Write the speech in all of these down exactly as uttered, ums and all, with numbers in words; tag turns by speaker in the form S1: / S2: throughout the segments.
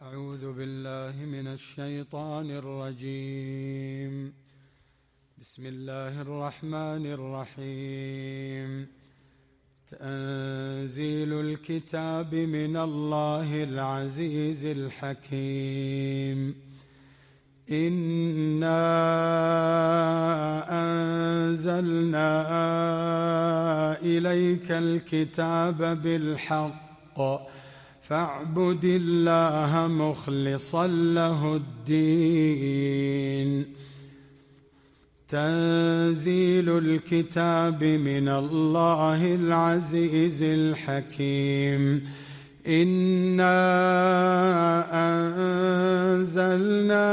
S1: أعوذ بالله من الشيطان الرجيم. بسم الله الرحمن الرحيم. تنزيل الكتاب من الله العزيز الحكيم. إنا أنزلنا إليك الكتاب بالحق فاعبد الله مخلصا له الدين. تنزيل الكتاب من الله العزيز الحكيم. إنا أنزلنا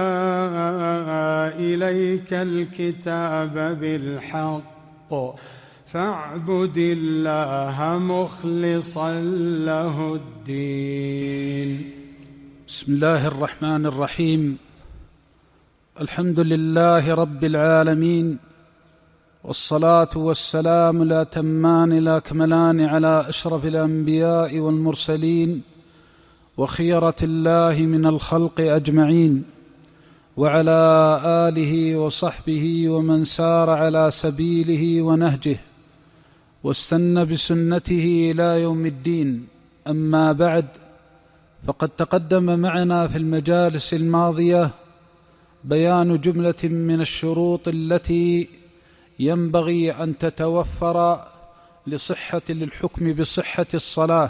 S1: إليك الكتاب بالحق فاعبد الله مخلصا له الدين.
S2: بسم الله الرحمن الرحيم. الحمد لله رب العالمين، والصلاة والسلام لا تمان لا كملان على أشرف الأنبياء والمرسلين وخيرة الله من الخلق أجمعين، وعلى آله وصحبه ومن سار على سبيله ونهجه واستنى بسنته إلى يوم الدين. أما بعد، فقد تقدم معنا في المجالس الماضية بيان جملة من الشروط التي ينبغي أن تتوفر لصحة للحكم بصحة الصلاة،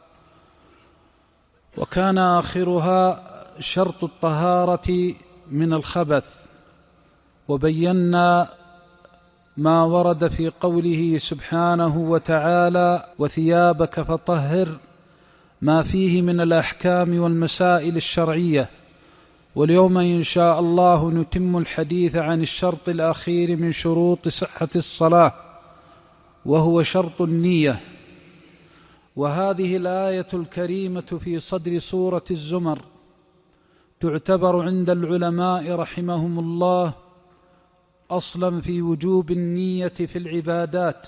S2: وكان آخرها شرط الطهارة من الخبث، وبينا ما ورد في قوله سبحانه وتعالى: وثيابك فطهر، ما فيه من الأحكام والمسائل الشرعية. واليوم إن شاء الله نتم الحديث عن الشرط الأخير من شروط صحة الصلاة، وهو شرط النية. وهذه الآية الكريمة في صدر سورة الزمر تعتبر عند العلماء رحمهم الله أصلا في وجوب النية في العبادات،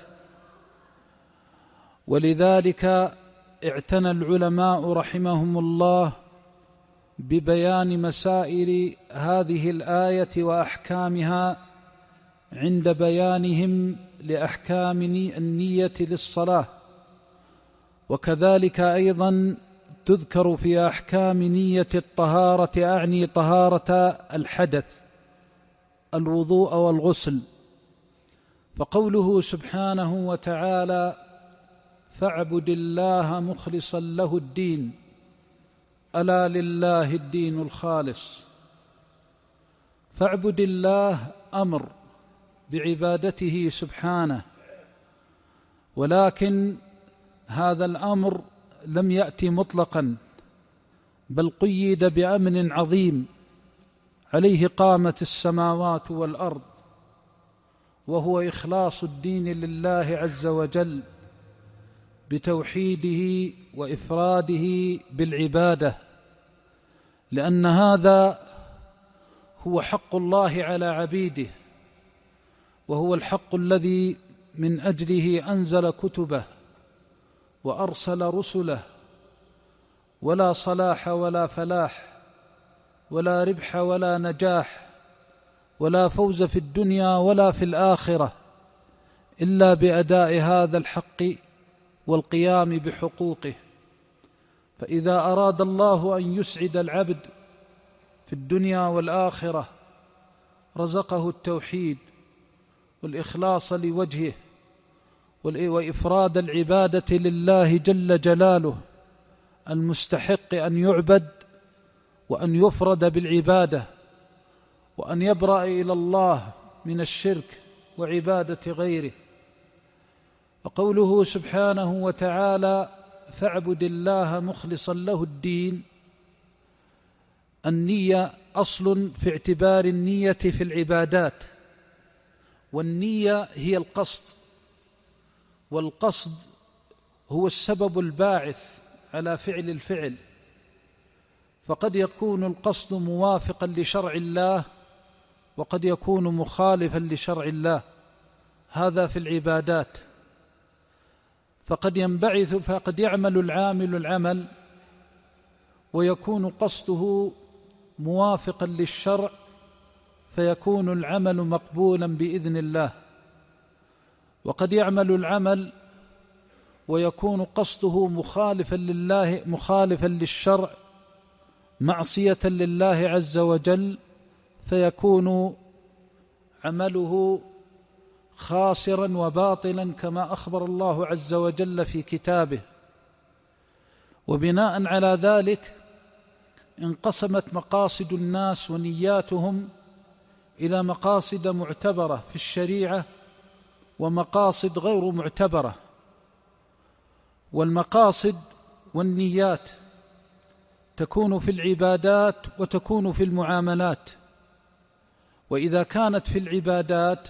S2: ولذلك اعتنى العلماء رحمهم الله ببيان مسائل هذه الآية وأحكامها عند بيانهم لأحكام النية للصلاة. وكذلك أيضا تذكر في أحكام نية الطهارة، أعني طهارة الحدث، الوضوء والغسل. فقوله سبحانه وتعالى: فاعبد الله مخلصا له الدين، ألا لله الدين الخالص. فاعبد الله أمر بعبادته سبحانه، ولكن هذا الأمر لم يأتي مطلقا، بل قيد بأمر عظيم عليه قامت السماوات والأرض، وهو إخلاص الدين لله عز وجل بتوحيده وإفراده بالعبادة، لأن هذا هو حق الله على عبيده، وهو الحق الذي من أجله أنزل كتبه وأرسل رسله. ولا صلاح ولا فلاح ولا ربح ولا نجاح ولا فوز في الدنيا ولا في الآخرة إلا بأداء هذا الحق والقيام بحقوقه. فإذا أراد الله أن يسعد العبد في الدنيا والآخرة رزقه التوحيد والإخلاص لوجهه وإفراد العبادة لله جل جلاله المستحق أن يعبد وأن يفرد بالعبادة، وأن يبرأ إلى الله من الشرك وعبادة غيره. وقوله سبحانه وتعالى: فاعبد الله مخلصا له الدين، النية أصل في اعتبار النية في العبادات، والنية هي القصد، والقصد هو السبب الباعث على فعل الفعل. فقد يكون القصد موافقا لشرع الله، وقد يكون مخالفا لشرع الله، هذا في العبادات. فقد ينبعث فقد يعمل العامل العمل ويكون قصده موافقا للشرع فيكون العمل مقبولا بإذن الله. وقد يعمل العمل ويكون قصده مخالفا لله مخالفا للشرع معصية لله عز وجل فيكون عمله خاسرا وباطلا كما أخبر الله عز وجل في كتابه. وبناء على ذلك انقسمت مقاصد الناس ونياتهم إلى مقاصد معتبرة في الشريعة ومقاصد غير معتبرة. والمقاصد والنيات تكون في العبادات وتكون في المعاملات. وإذا كانت في العبادات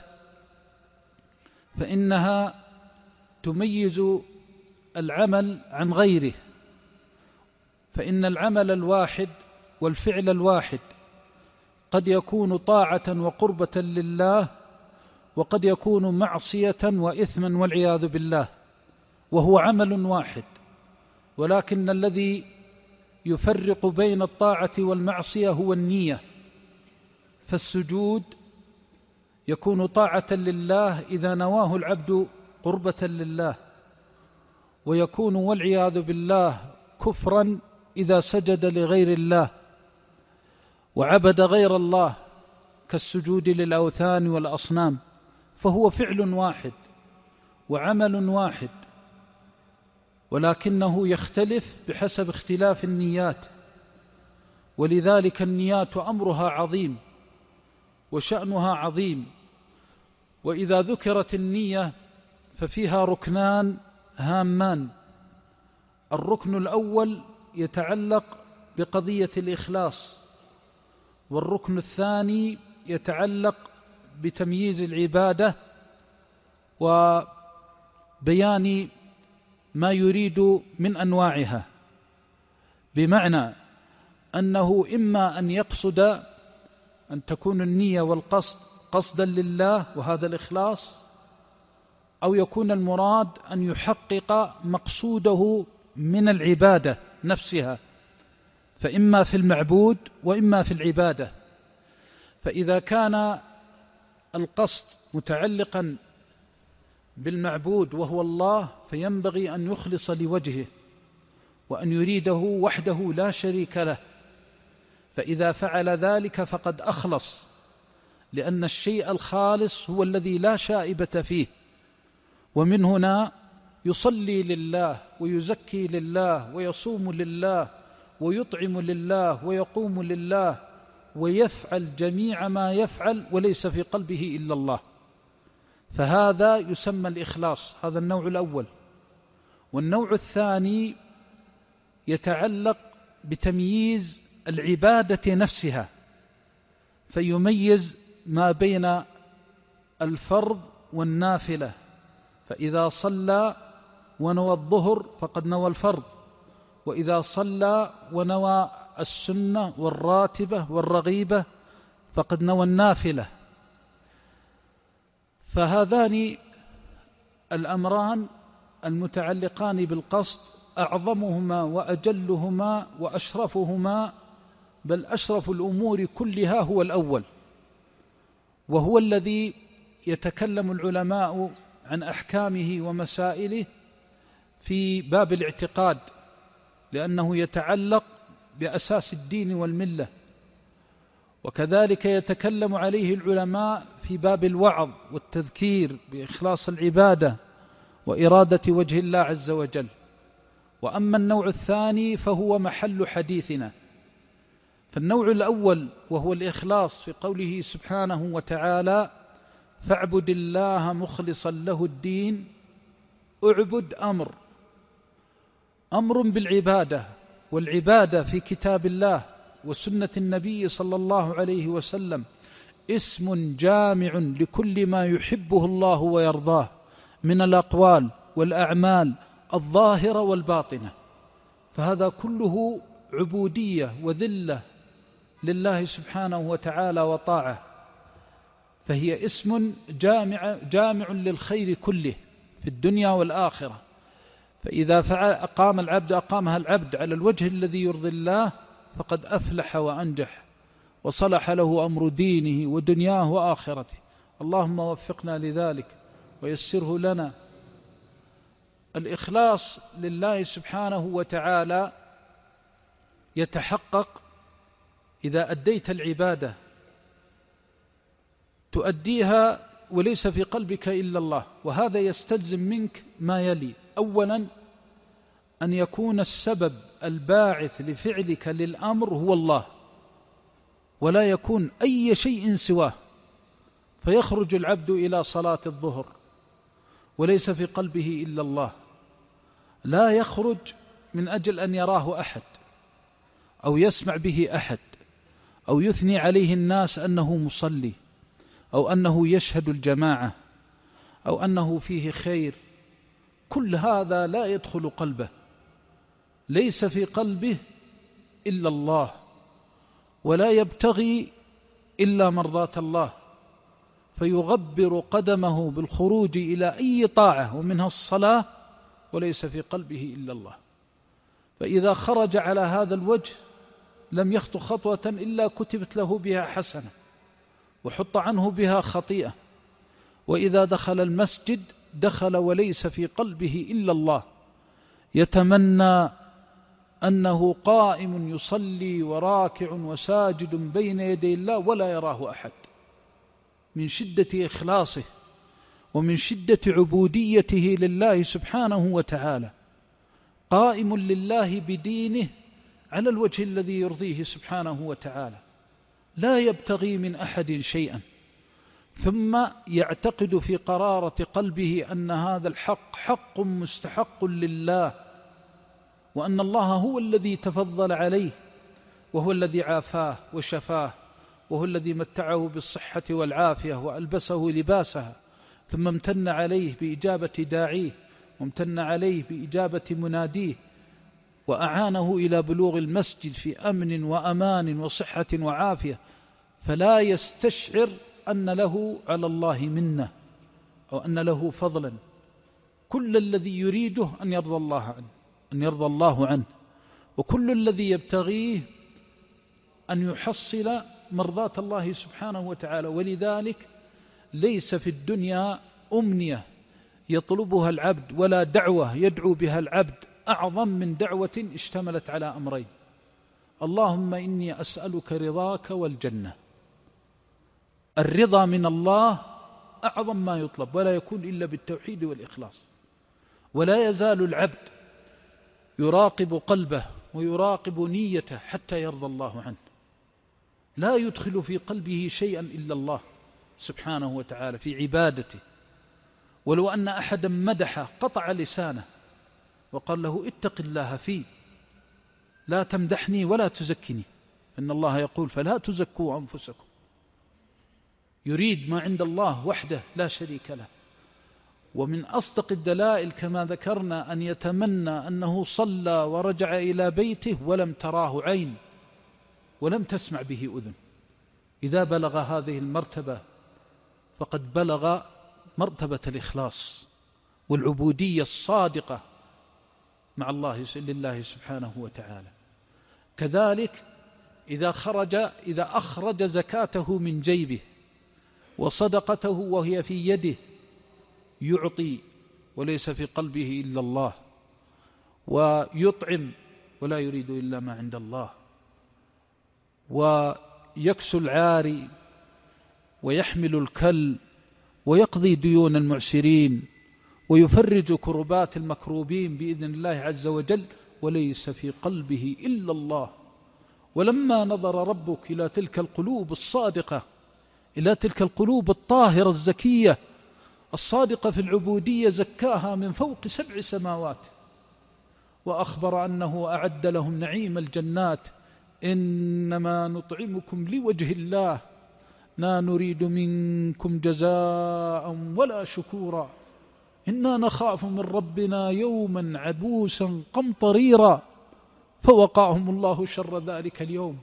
S2: فإنها تميز العمل عن غيره، فإن العمل الواحد والفعل الواحد قد يكون طاعة وقربة لله وقد يكون معصية وإثما والعياذ بالله، وهو عمل واحد، ولكن الذي يفرق بين الطاعة والمعصية هو النية. فالسجود يكون طاعة لله إذا نواه العبد قربة لله، ويكون والعياذ بالله كفرا إذا سجد لغير الله وعبد غير الله كالسجود للأوثان والأصنام، فهو فعل واحد وعمل واحد، ولكنه يختلف بحسب اختلاف النيات. ولذلك النيات أمرها عظيم وشأنها عظيم. وإذا ذكرت النية ففيها ركنان هامان. الركن الأول يتعلق بقضية الإخلاص، والركن الثاني يتعلق بتمييز العبادة وبيان ما يريد من أنواعها، بمعنى أنه إما أن يقصد أن تكون النية والقصد قصدا لله وهذا الإخلاص، أو يكون المراد أن يحقق مقصوده من العبادة نفسها، فإما في المعبود وإما في العبادة. فإذا كان القصد متعلقا بالمعبود وهو الله فينبغي أن يخلص لوجهه وأن يريده وحده لا شريك له، فإذا فعل ذلك فقد أخلص، لأن الشيء الخالص هو الذي لا شائبة فيه. ومن هنا يصلي لله ويزكي لله ويصوم لله ويطعم لله ويقوم لله ويفعل جميع ما يفعل وليس في قلبه إلا الله، فهذا يسمى الإخلاص. هذا النوع الأول. والنوع الثاني يتعلق بتمييز العبادة نفسها، فيميز ما بين الفرض والنافلة، فإذا صلى ونوى الظهر فقد نوى الفرض، وإذا صلى ونوى السنة والراتبة والرغيبة فقد نوى النافلة. فهذان الأمران المتعلقان بالقصد أعظمهما وأجلهما وأشرفهما، بل أشرف الأمور كلها هو الأول، وهو الذي يتكلم العلماء عن أحكامه ومسائله في باب الاعتقاد، لأنه يتعلق بأساس الدين والملة. وكذلك يتكلم عليه العلماء في باب الوعظ والتذكير بإخلاص العبادة وإرادة وجه الله عز وجل. وأما النوع الثاني فهو محل حديثنا. فالنوع الأول وهو الإخلاص في قوله سبحانه وتعالى: فاعبد الله مخلصا له الدين. اعبد أمر أمر بالعبادة، والعبادة في كتاب الله وسنة النبي صلى الله عليه وسلم اسم جامع لكل ما يحبه الله ويرضاه من الأقوال والأعمال الظاهرة والباطنة، فهذا كله عبودية وذلة لله سبحانه وتعالى وطاعة، فهي اسم جامع, جامع للخير كله في الدنيا والآخرة. فإذا فعل أقام العبد أقامها العبد على الوجه الذي يرضي الله فقد أفلح وأنجح وصلح له أمر دينه ودنياه وآخرته. اللهم وفقنا لذلك ويسره لنا. الإخلاص لله سبحانه وتعالى يتحقق إذا أديت العبادة تؤديها وليس في قلبك إلا الله، وهذا يستلزم منك ما يلي: أولا أن يكون السبب الباعث لفعلك للأمر هو الله، ولا يكون أي شيء سواه، فيخرج العبد إلى صلاة الظهر وليس في قلبه إلا الله، لا يخرج من أجل أن يراه أحد أو يسمع به أحد أو يثني عليه الناس أنه مصلي أو أنه يشهد الجماعة أو أنه فيه خير. كل هذا لا يدخل قلبه، ليس في قلبه إلا الله، ولا يبتغي إلا مرضاة الله، فيغبر قدمه بالخروج إلى أي طاعة ومنها الصلاة وليس في قلبه إلا الله. فإذا خرج على هذا الوجه لم يخطو خطوة إلا كتبت له بها حسنة وحط عنه بها خطيئة. وإذا دخل المسجد دخل وليس في قلبه إلا الله، يتمنى أنه قائم يصلي وراكع وساجد بين يدي الله ولا يراه أحد، من شدة إخلاصه ومن شدة عبوديته لله سبحانه وتعالى، قائم لله بدينه على الوجه الذي يرضيه سبحانه وتعالى، لا يبتغي من أحد شيئا، ثم يعتقد في قرارة قلبه أن هذا الحق حق مستحق لله، وأن الله هو الذي تفضل عليه، وهو الذي عافاه وشفاه، وهو الذي متعه بالصحة والعافية وألبسه لباسها، ثم امتن عليه بإجابة داعيه وامتن عليه بإجابة مناديه، وأعانه إلى بلوغ المسجد في أمن وأمان وصحة وعافية، فلا يستشعر أن له على الله منة أو أن له فضلا. كل الذي يريده أن يرضى الله عنه أن يرضى الله عنه وكل الذي يبتغيه أن يحصل مرضاة الله سبحانه وتعالى. ولذلك ليس في الدنيا أمنية يطلبها العبد ولا دعوة يدعو بها العبد أعظم من دعوة اشتملت على أمرين: اللهم إني أسألك رضاك والجنة. الرضا من الله أعظم ما يطلب، ولا يكون إلا بالتوحيد والإخلاص. ولا يزال العبد يراقب قلبه ويراقب نيته حتى يرضى الله عنه، لا يدخل في قلبه شيئا إلا الله سبحانه وتعالى في عبادته. ولو أن أحدا مدح قطع لسانه وقال له اتق الله في، لا تمدحني ولا تزكني، إن الله يقول فلا تزكوا أنفسكم. يريد ما عند الله وحده لا شريك له. ومن أصدق الدلائل كما ذكرنا أن يتمنى أنه صلى ورجع إلى بيته ولم تراه عين ولم تسمع به أذن. إذا بلغ هذه المرتبة فقد بلغ مرتبة الإخلاص والعبودية الصادقة مع الله لله سبحانه وتعالى. كذلك إذا خرج إذا أخرج زكاته من جيبه وصدقته وهي في يده يعطي وليس في قلبه إلا الله، ويطعم ولا يريد إلا ما عند الله، ويكسو العاري ويحمل الكل ويقضي ديون المعسرين ويفرج كربات المكروبين بإذن الله عز وجل، وليس في قلبه إلا الله. ولما نظر ربك إلى تلك القلوب الصادقة، إلى تلك القلوب الطاهرة الزكية الصادقة في العبودية، زكاها من فوق سبع سماوات، وأخبر أنه أعد لهم نعيم الجنات: إنما نطعمكم لوجه الله لا نريد منكم جزاء ولا شكورا إنا نخاف من ربنا يوما عبوسا قمطريرا. فوقاهم الله شر ذلك اليوم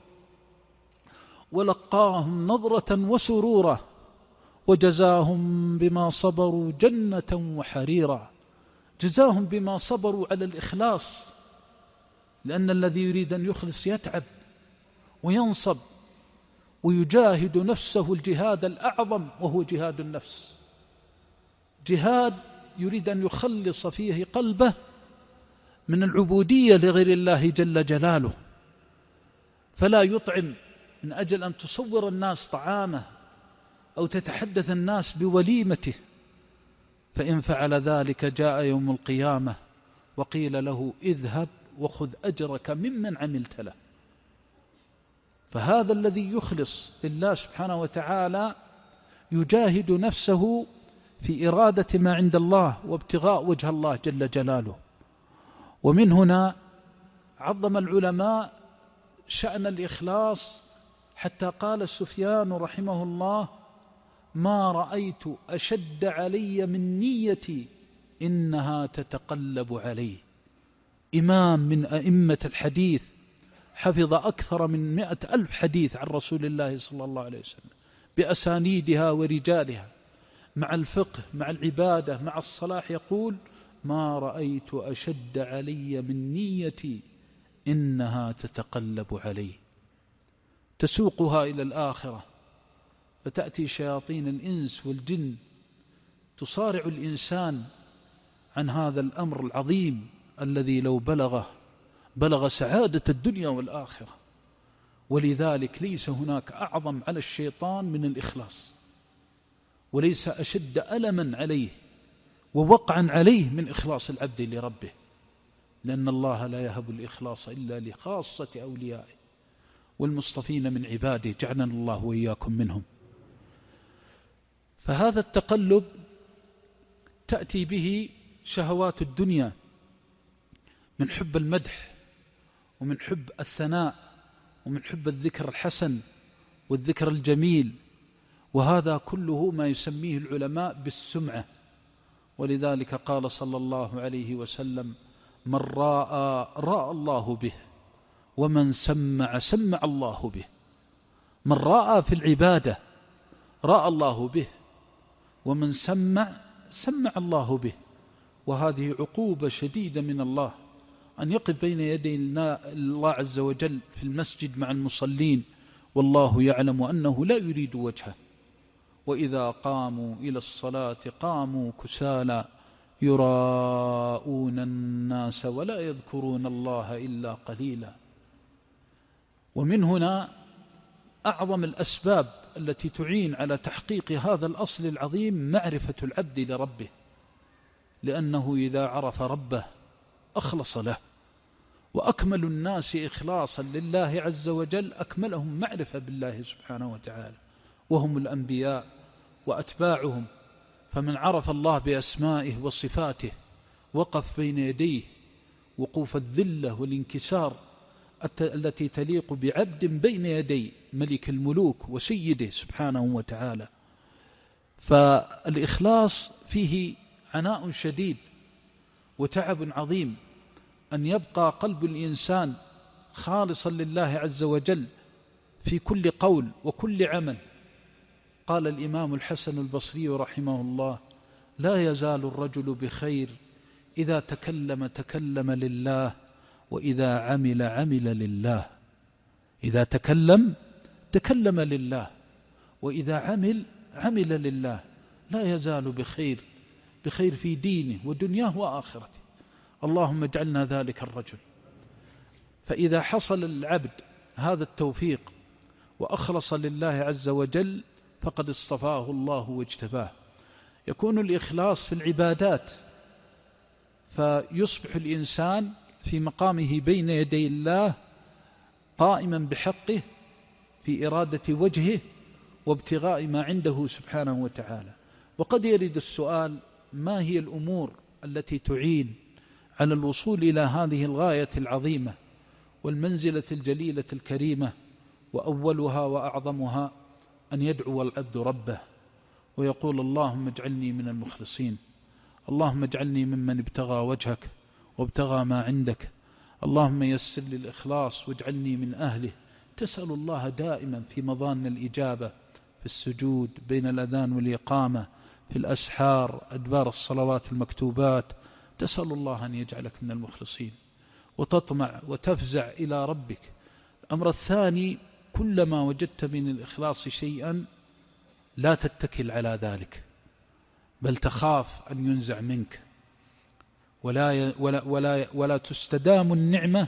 S2: ولقاهم نظرة وسرورا وجزاهم بما صبروا جنة وحريرا. جزاهم بما صبروا على الإخلاص، لأن الذي يريد أن يخلص يتعب وينصب ويجاهد نفسه الجهاد الأعظم، وهو جهاد النفس، جهاد يريد أن يخلص فيه قلبه من العبودية لغير الله جل جلاله، فلا يطعم من أجل أن تصور الناس طعامه أو تتحدث الناس بوليمته، فإن فعل ذلك جاء يوم القيامة وقيل له اذهب وخذ أجرك ممن عملت له. فهذا الذي يخلص لله سبحانه وتعالى يجاهد نفسه في إرادة ما عند الله وابتغاء وجه الله جل جلاله. ومن هنا عظم العلماء شأن الإخلاص، حتى قال سفيان رحمه الله: ما رأيت أشد علي من نيتي إنها تتقلب علي. إمام من أئمة الحديث حفظ أكثر من مئة ألف حديث عن رسول الله صلى الله عليه وسلم بأسانيدها ورجالها، مع الفقه مع العبادة مع الصلاح، يقول: ما رأيت أشد علي من نيتي إنها تتقلب علي. تسوقها إلى الآخرة، فتأتي شياطين الإنس والجن تصارع الإنسان عن هذا الأمر العظيم الذي لو بلغه بلغ سعادة الدنيا والآخرة. ولذلك ليس هناك أعظم على الشيطان من الإخلاص، وليس أشد ألما عليه ووقعا عليه من إخلاص العبد لربه، لأن الله لا يهب الإخلاص إلا لخاصة أوليائه والمصطفين من عباده، جعلنا الله وإياكم منهم. فهذا التقلب تأتي به شهوات الدنيا من حب المدح ومن حب الثناء ومن حب الذكر الحسن والذكر الجميل، وهذا كله ما يسميه العلماء بالسمعة. ولذلك قال صلى الله عليه وسلم: من راى راى الله به، ومن سمع سمع الله به. من راى في العبادة راى الله به، ومن سمع سمع الله به. وهذه عقوبة شديدة من الله، أن يقف بين يدي الله عز وجل في المسجد مع المصلين والله يعلم أنه لا يريد وجهه، وإذا قاموا إلى الصلاة قاموا كسالى يراءون الناس ولا يذكرون الله إلا قليلا. ومن هنا أعظم الأسباب التي تعين على تحقيق هذا الأصل العظيم معرفة العبد لربه، لأنه إذا عرف ربه أخلص له. وأكمل الناس إخلاصا لله عز وجل أكملهم معرفة بالله سبحانه وتعالى، وهم الأنبياء وأتباعهم. فمن عرف الله بأسمائه وصفاته وقف بين يديه وقوف الذلة والانكسار التي تليق بعبد بين يدي ملك الملوك وسيده سبحانه وتعالى. فالإخلاص فيه عناء شديد وتعب عظيم، أن يبقى قلب الإنسان خالصا لله عز وجل في كل قول وكل عمل. قال الإمام الحسن البصري رحمه الله: لا يزال الرجل بخير إذا تكلم تكلم لله، وإذا عمل عمل لله. إذا تكلم تكلم لله، وإذا عمل عمل لله. لا يزال بخير، بخير في دينه ودنياه وآخرته. اللهم اجعلنا ذلك الرجل. فإذا حصل العبد هذا التوفيق وأخلص لله عز وجل فقد اصطفاه الله واجتباه. يكون الإخلاص في العبادات، فيصبح الإنسان في مقامه بين يدي الله قائما بحقه في إرادة وجهه وابتغاء ما عنده سبحانه وتعالى. وقد يرد السؤال: ما هي الأمور التي تعين على الوصول إلى هذه الغاية العظيمة والمنزلة الجليلة الكريمة؟ وأولها وأعظمها أن يدعو العبد ربه ويقول: اللهم اجعلني من المخلصين، اللهم اجعلني ممن ابتغى وجهك وابتغى ما عندك، اللهم يسر لي الإخلاص واجعلني من أهله. تسأل الله دائما في مظان الإجابة، في السجود بين الأذان والإقامة، في الأسحار، أدبار الصلوات المكتوبات، تسأل الله أن يجعلك من المخلصين وتطمع وتفزع إلى ربك. الأمر الثاني، كلما وجدت من الإخلاص شيئا لا تتكل على ذلك، بل تخاف أن ينزع منك، ولا, ولا, ولا, ولا تستدام النعمة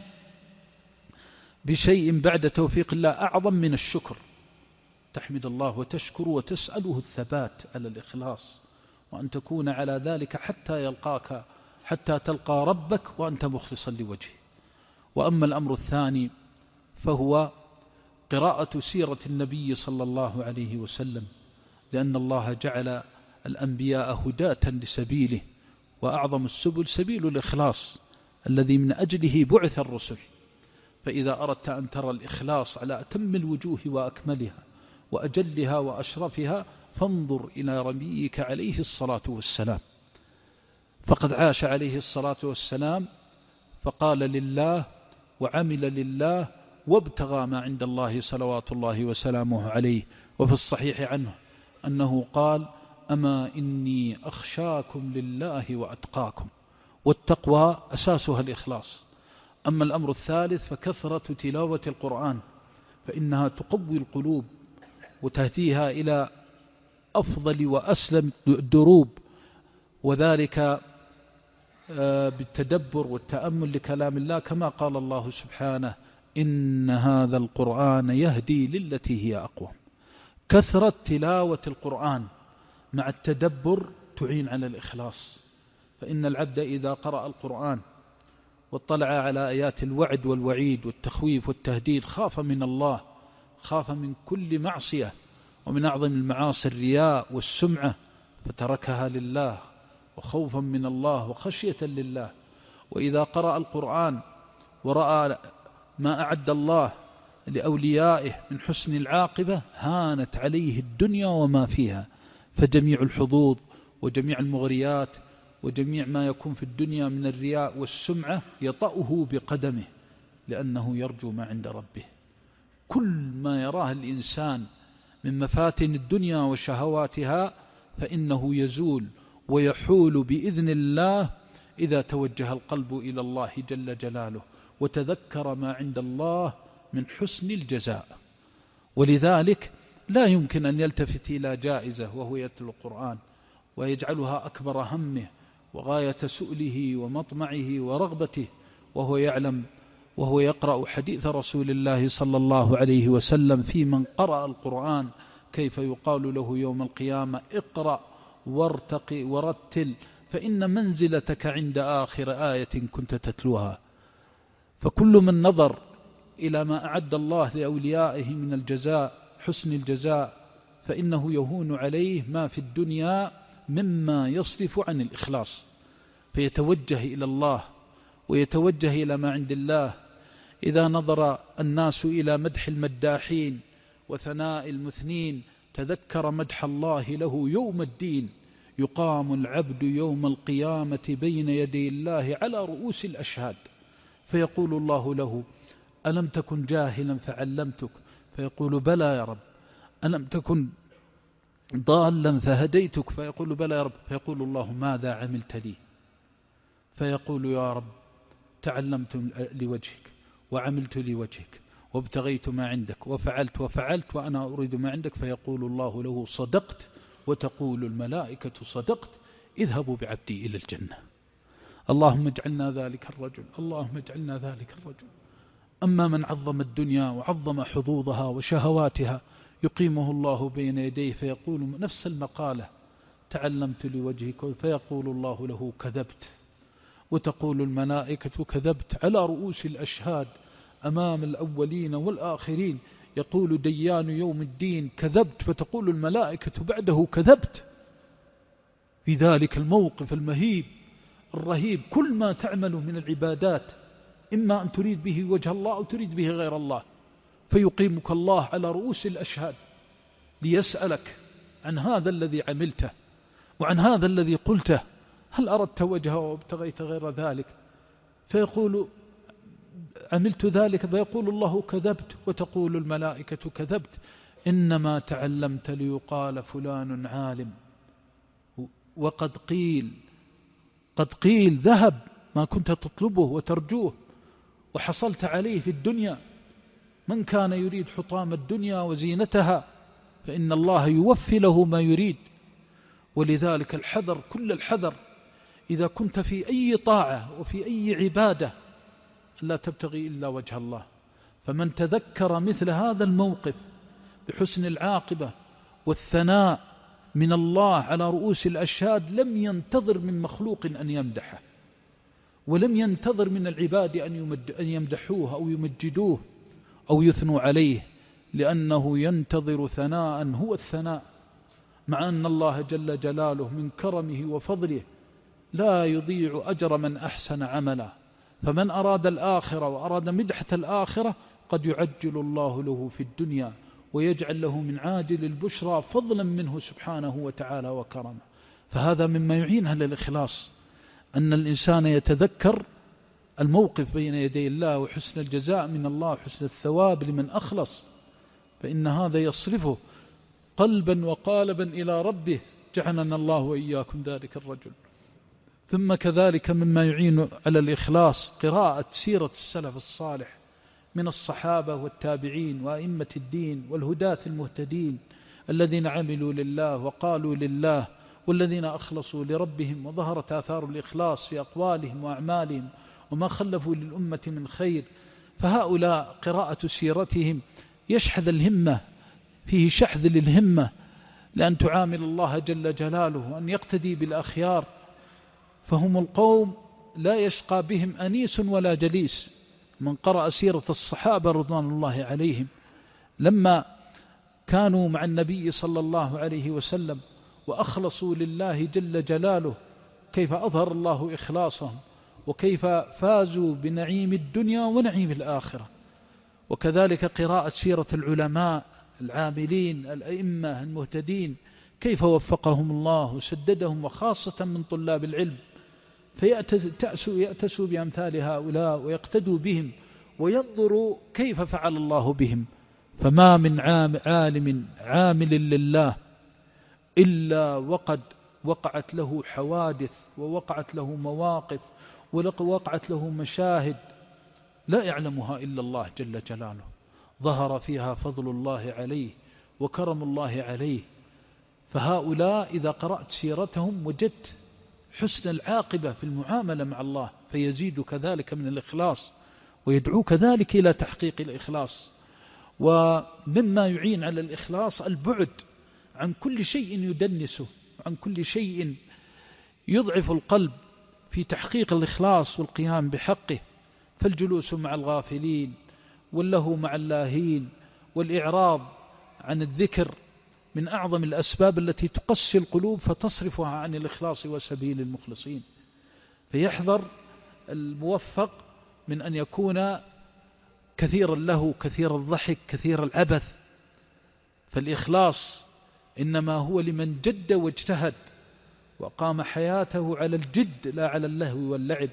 S2: بشيء بعد توفيق الله أعظم من الشكر. تحمد الله وتشكر وتسأله الثبات على الإخلاص، وأن تكون على ذلك حتى يلقاك حتى تلقى ربك وأنت مخلصا لوجهه. وأما الأمر الثاني فهو قراءة سيرة النبي صلى الله عليه وسلم، لأن الله جعل الأنبياء هداة لسبيله، وأعظم السبل سبيل الإخلاص الذي من أجله بعث الرسل. فإذا أردت أن ترى الإخلاص على أتم الوجوه وأكملها وأجلها وأشرفها فانظر إلى نبيك عليه الصلاة والسلام، فقد عاش عليه الصلاة والسلام فقال لله وعمل لله وابتغى ما عند الله صلوات الله وسلامه عليه. وفي الصحيح عنه أنه قال: أما إني أخشاكم لله وأتقاكم. والتقوى أساسها الإخلاص. أما الأمر الثالث فكثرة تلاوة القرآن، فإنها تقوي القلوب وتهديها إلى أفضل وأسلم الدروب، وذلك بالتدبر والتأمل لكلام الله، كما قال الله سبحانه: إن هذا القرآن يهدي للتي هي أقوم. كثرة تلاوة القرآن مع التدبر تعين على الإخلاص، فإن العبد إذا قرأ القرآن واطلع على آيات الوعد والوعيد والتخويف والتهديد خاف من الله، خاف من كل معصية، ومن أعظم المعاصي الرياء والسمعة، فتركها لله وخوفا من الله وخشية لله. وإذا قرأ القرآن ورأى ما أعد الله لأوليائه من حسن العاقبة هانت عليه الدنيا وما فيها، فجميع الحظوظ وجميع المغريات وجميع ما يكون في الدنيا من الرياء والسمعة يطأه بقدمه، لأنه يرجو ما عند ربه. كل ما يراه الإنسان من مفاتن الدنيا وشهواتها فإنه يزول ويحول بإذن الله إذا توجه القلب إلى الله جل جلاله وتذكر ما عند الله من حسن الجزاء. ولذلك لا يمكن أن يلتفت إلى جائزة وهو يتلو القرآن ويجعلها أكبر همه وغاية سؤله ومطمعه ورغبته، وهو يعلم وهو يقرأ حديث رسول الله صلى الله عليه وسلم في من قرأ القرآن كيف يقال له يوم القيامة: اقرأ وارتقي ورتل فإن منزلتك عند آخر آية كنت تتلوها. فكل من نظر إلى ما أعد الله لأوليائه من الجزاء حسن الجزاء فإنه يهون عليه ما في الدنيا مما يصرف عن الإخلاص، فيتوجه إلى الله ويتوجه إلى ما عند الله. إذا نظر الناس إلى مدح المداحين وثناء المثنين تذكر مدح الله له يوم الدين: يقام العبد يوم القيامة بين يدي الله على رؤوس الأشهاد، فيقول الله له: ألم تكن جاهلا فعلمتك؟ فيقول: بلى يا رب. ألم تكن ضالا فهديتك؟ فيقول: بلى يا رب. فيقول الله: ماذا عملت لي؟ فيقول: يا رب تعلمت لوجهك وعملت لوجهك وابتغيت ما عندك وفعلت وفعلت وأنا أريد ما عندك. فيقول الله له: صدقت. وتقول الملائكة: صدقت، اذهبوا بعبدي إلى الجنة. اللهم اجعلنا ذلك الرجل، اللهم اجعلنا ذلك الرجل. أما من عظم الدنيا وعظم حظوظها وشهواتها يقيمه الله بين يديه فيقول نفس المقالة: تعلمت لوجهك. فيقول الله له: كذبت. وتقول الملائكة: كذبت، على رؤوس الأشهاد أمام الأولين والآخرين. يقول ديان يوم الدين: كذبت. فتقول الملائكة بعده: كذبت. في ذلك الموقف المهيب الرهيب كل ما تعمل من العبادات إما أن تريد به وجه الله أو تريد به غير الله، فيقيمك الله على رؤوس الأشهاد ليسألك عن هذا الذي عملته وعن هذا الذي قلته، هل أردت وجهه وابتغيت غير ذلك؟ فيقول: عملت ذلك. فيقول الله: كذبت. وتقول الملائكة: كذبت، إنما تعلمت ليقال فلان عالم، وقد قيل قد قيل ذهب ما كنت تطلبه وترجوه وحصلت عليه في الدنيا. من كان يريد حطام الدنيا وزينتها فإن الله يوفي له ما يريد. ولذلك الحذر كل الحذر إذا كنت في أي طاعة وفي أي عبادة لا تبتغي إلا وجه الله. فمن تذكر مثل هذا الموقف بحسن العاقبة والثناء من الله على رؤوس الأشهاد لم ينتظر من مخلوق أن يمدحه، ولم ينتظر من العباد أن يمدحوه أو يمجدوه أو يثنوا عليه، لأنه ينتظر ثناء هو الثناء، مع أن الله جل جلاله من كرمه وفضله لا يضيع أجر من أحسن عملا. فمن أراد الآخرة وأراد مدحة الآخرة قد يعجل الله له في الدنيا ويجعل له من عاجل البشرى فضلا منه سبحانه وتعالى وكرمه. فهذا مما يعين على الإخلاص، أن الإنسان يتذكر الموقف بين يدي الله وحسن الجزاء من الله وحسن الثواب لمن أخلص، فإن هذا يصرفه قلبا وقالبا إلى ربه، جعلنا الله وإياكم ذلك الرجل. ثم كذلك مما يعين على الإخلاص قراءة سيرة السلف الصالح من الصحابة والتابعين وأئمة الدين والهداة المهتدين الذين عملوا لله وقالوا لله والذين أخلصوا لربهم، وظهرت آثار الإخلاص في أقوالهم وأعمالهم وما خلفوا للأمة من خير. فهؤلاء قراءة سيرتهم يشحذ الهمة، فيه شحذ للهمة لأن تعامل الله جل جلاله وأن يقتدي بالأخيار. فهم القوم لا يشقى بهم أنيس ولا جليس. من قرأ سيرة الصحابة رضوان الله عليهم لما كانوا مع النبي صلى الله عليه وسلم وأخلصوا لله جل جلاله كيف أظهر الله إخلاصهم وكيف فازوا بنعيم الدنيا ونعيم الآخرة. وكذلك قراءة سيرة العلماء العاملين الأئمة المهتدين كيف وفقهم الله وسددهم، وخاصة من طلاب العلم، فيأتسوا بأمثال هؤلاء ويقتدوا بهم وينظروا كيف فعل الله بهم. فما من عالم عامل لله إلا وقد وقعت له حوادث ووقعت له مواقف ووقعت له مشاهد لا يعلمها إلا الله جل جلاله، ظهر فيها فضل الله عليه وكرم الله عليه. فهؤلاء إذا قرأت سيرتهم وجدت حسن العاقبة في المعاملة مع الله، فيزيد كذلك من الإخلاص ويدعو كذلك إلى تحقيق الإخلاص. ومما يعين على الإخلاص البعد عن كل شيء يدنسه، عن كل شيء يضعف القلب في تحقيق الإخلاص والقيام بحقه. فالجلوس مع الغافلين واللهو مع اللاهين والإعراض عن الذكر من أعظم الأسباب التي تقسي القلوب فتصرفها عن الإخلاص وسبيل المخلصين. فيحذر الموفق من أن يكون كثير اللهو كثير الضحك كثير العبث. فالإخلاص إنما هو لمن جد واجتهد وقام حياته على الجد لا على اللهو واللعب.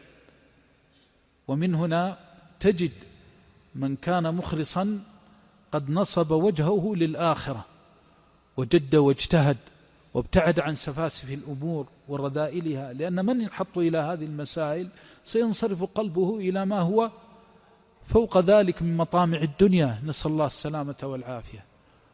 S2: ومن هنا تجد من كان مخلصا قد نصب وجهه للآخرة وجد واجتهد وابتعد عن سفاسف الأمور ورذائلها، لأن من ينحط إلى هذه المسائل سينصرف قلبه إلى ما هو فوق ذلك من مطامع الدنيا، نسأل الله السلامة والعافية.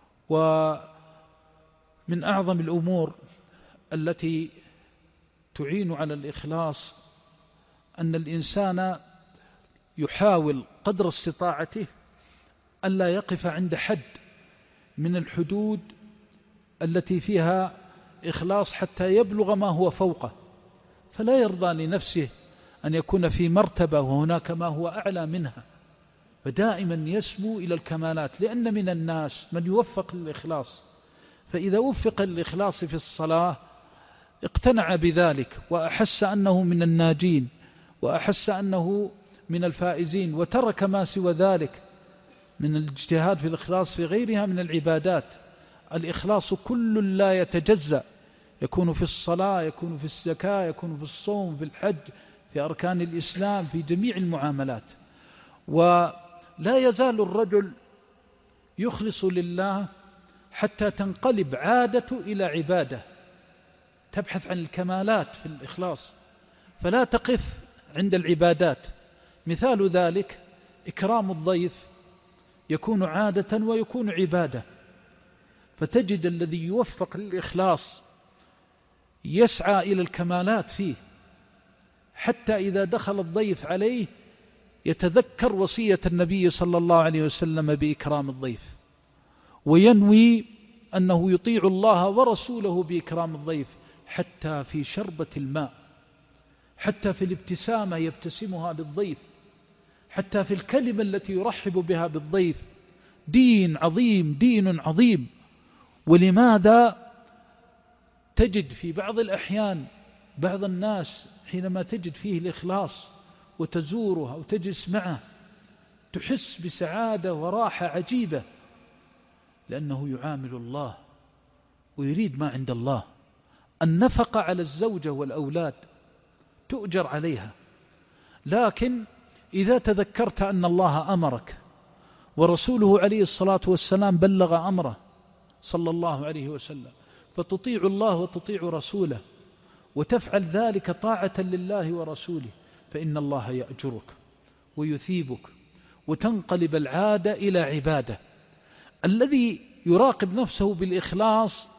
S2: ومن أعظم الأمور التي تعين على الإخلاص أن الإنسان يحاول قدر استطاعته أن لا يقف عند حد من الحدود التي فيها إخلاص حتى يبلغ ما هو فوقه، فلا يرضى لنفسه أن يكون في مرتبة وهناك ما هو أعلى منها، فدائما يسمو إلى الكمالات. لأن من الناس من يوفق للإخلاص، فإذا وفق للإخلاص في الصلاة اقتنع بذلك وأحس أنه من الناجين وأحس أنه من الفائزين، وترك ما سوى ذلك من الاجتهاد في الإخلاص في غيرها من العبادات. الإخلاص كل لا يتجزأ، يكون في الصلاة يكون في الزكاة يكون في الصوم في الحج في أركان الإسلام في جميع المعاملات. ولا يزال الرجل يخلص لله حتى تنقلب عادته إلى عبادة، تبحث عن الكمالات في الإخلاص. فلا تقف عند العبادات. مثال ذلك إكرام الضيف يكون عادة ويكون عبادة، فتجد الذي يوفق للإخلاص يسعى إلى الكمالات فيه، حتى إذا دخل الضيف عليه يتذكر وصية النبي صلى الله عليه وسلم بإكرام الضيف، وينوي أنه يطيع الله ورسوله بإكرام الضيف، حتى في شربة الماء، حتى في الابتسامة يبتسمها للضيف، حتى في الكلمة التي يرحب بها بالضيف. دين عظيم، دين عظيم. ولماذا تجد في بعض الأحيان بعض الناس حينما تجد فيه الإخلاص وتزوره أو تجلس معه تحس بسعادة وراحة عجيبة، لأنه يعامل الله ويريد ما عند الله. النفقة على الزوجة والأولاد تؤجر عليها، لكن إذا تذكرت أن الله أمرك ورسوله عليه الصلاة والسلام بلغ أمره صلى الله عليه وسلم، فتطيع الله وتطيع رسوله وتفعل ذلك طاعة لله ورسوله، فإن الله يأجرك ويثيبك، وتنقلب العادة إلى عبادة. الذي يراقب نفسه بالإخلاص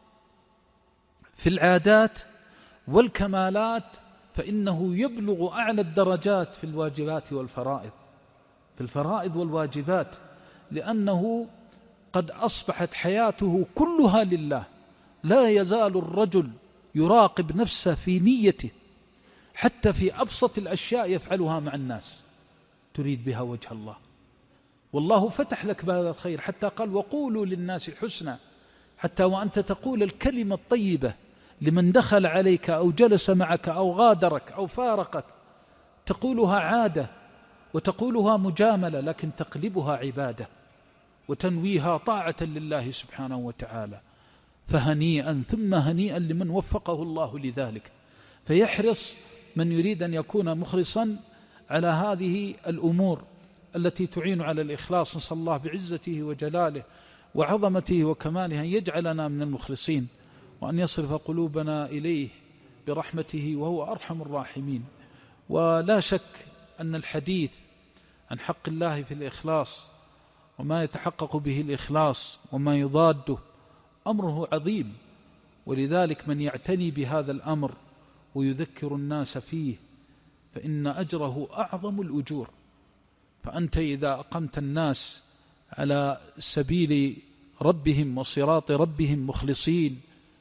S2: في العادات والكمالات فإنه يبلغ أعلى الدرجات في الواجبات والفرائض، في الفرائض والواجبات، لأنه قد أصبحت حياته كلها لله. لا يزال الرجل يراقب نفسه في نيته، حتى في أبسط الأشياء يفعلها مع الناس تريد بها وجه الله، والله فتح لك باب الخير، حتى قال وقولوا للناس حسنا، حتى وأنت تقول الكلمة الطيبة لمن دخل عليك أو جلس معك أو غادرك أو فارقك، تقولها عادة وتقولها مجاملة، لكن تقلبها عبادة وتنويها طاعة لله سبحانه وتعالى. فهنيئا ثم هنيئا لمن وفقه الله لذلك. فيحرص من يريد أن يكون مخلصا على هذه الأمور التي تعين على الإخلاص. نسأل الله بعزته وجلاله وعظمته وكماله أن يجعلنا من المخلصين، وأن يصرف قلوبنا إليه برحمته وهو أرحم الراحمين. ولا شك أن الحديث عن حق الله في الإخلاص وما يتحقق به الإخلاص وما يضاده أمره عظيم، ولذلك من يعتني بهذا الأمر ويذكر الناس فيه فإن أجره أعظم الأجور. فأنت إذا أقمت الناس على سبيل ربهم وصراط ربهم مخلصين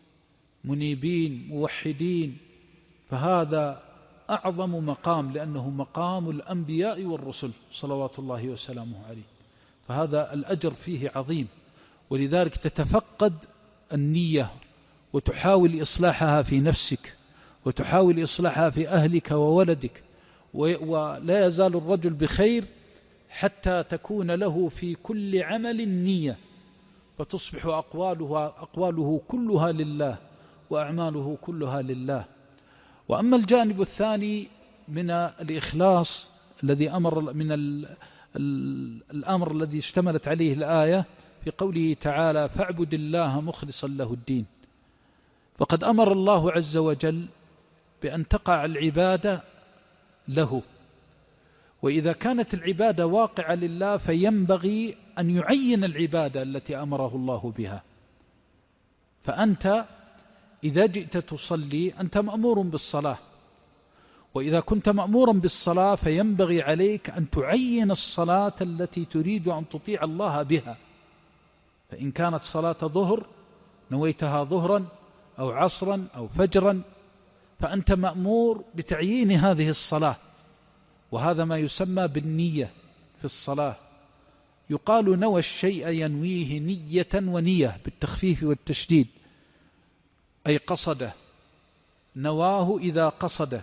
S2: منيبين موحدين، فهذا أعظم مقام، لأنه مقام الأنبياء والرسل صلوات الله وسلامه عليه، فهذا الأجر فيه عظيم. ولذلك تتفقد النية وتحاول إصلاحها في نفسك، وتحاول إصلاحها في أهلك وولدك، ولا يزال الرجل بخير حتى تكون له في كل عمل نية، فتصبح أقواله, أقواله كلها لله وأعماله كلها لله. وأما الجانب الثاني من الإخلاص الذي أمر من الأمر الذي اشتملت عليه الآية في قوله تعالى فاعبد الله مخلصا له الدين، فقد أمر الله عز وجل بأن تقع العبادة له، وإذا كانت العبادة واقعة لله فينبغي أن يعين العبادة التي أمره الله بها. فأنت إذا جئت تصلي أنت مأمور بالصلاة، وإذا كنت مأمورا بالصلاة فينبغي عليك أن تعين الصلاة التي تريد أن تطيع الله بها. فإن كانت صلاة ظهر نويتها ظهرا أو عصرا أو فجرا، فأنت مأمور بتعيين هذه الصلاة، وهذا ما يسمى بالنية في الصلاة. يقال نوى الشيء ينويه نية ونية بالتخفيف والتشديد، أي قصده، نواه إذا قصده.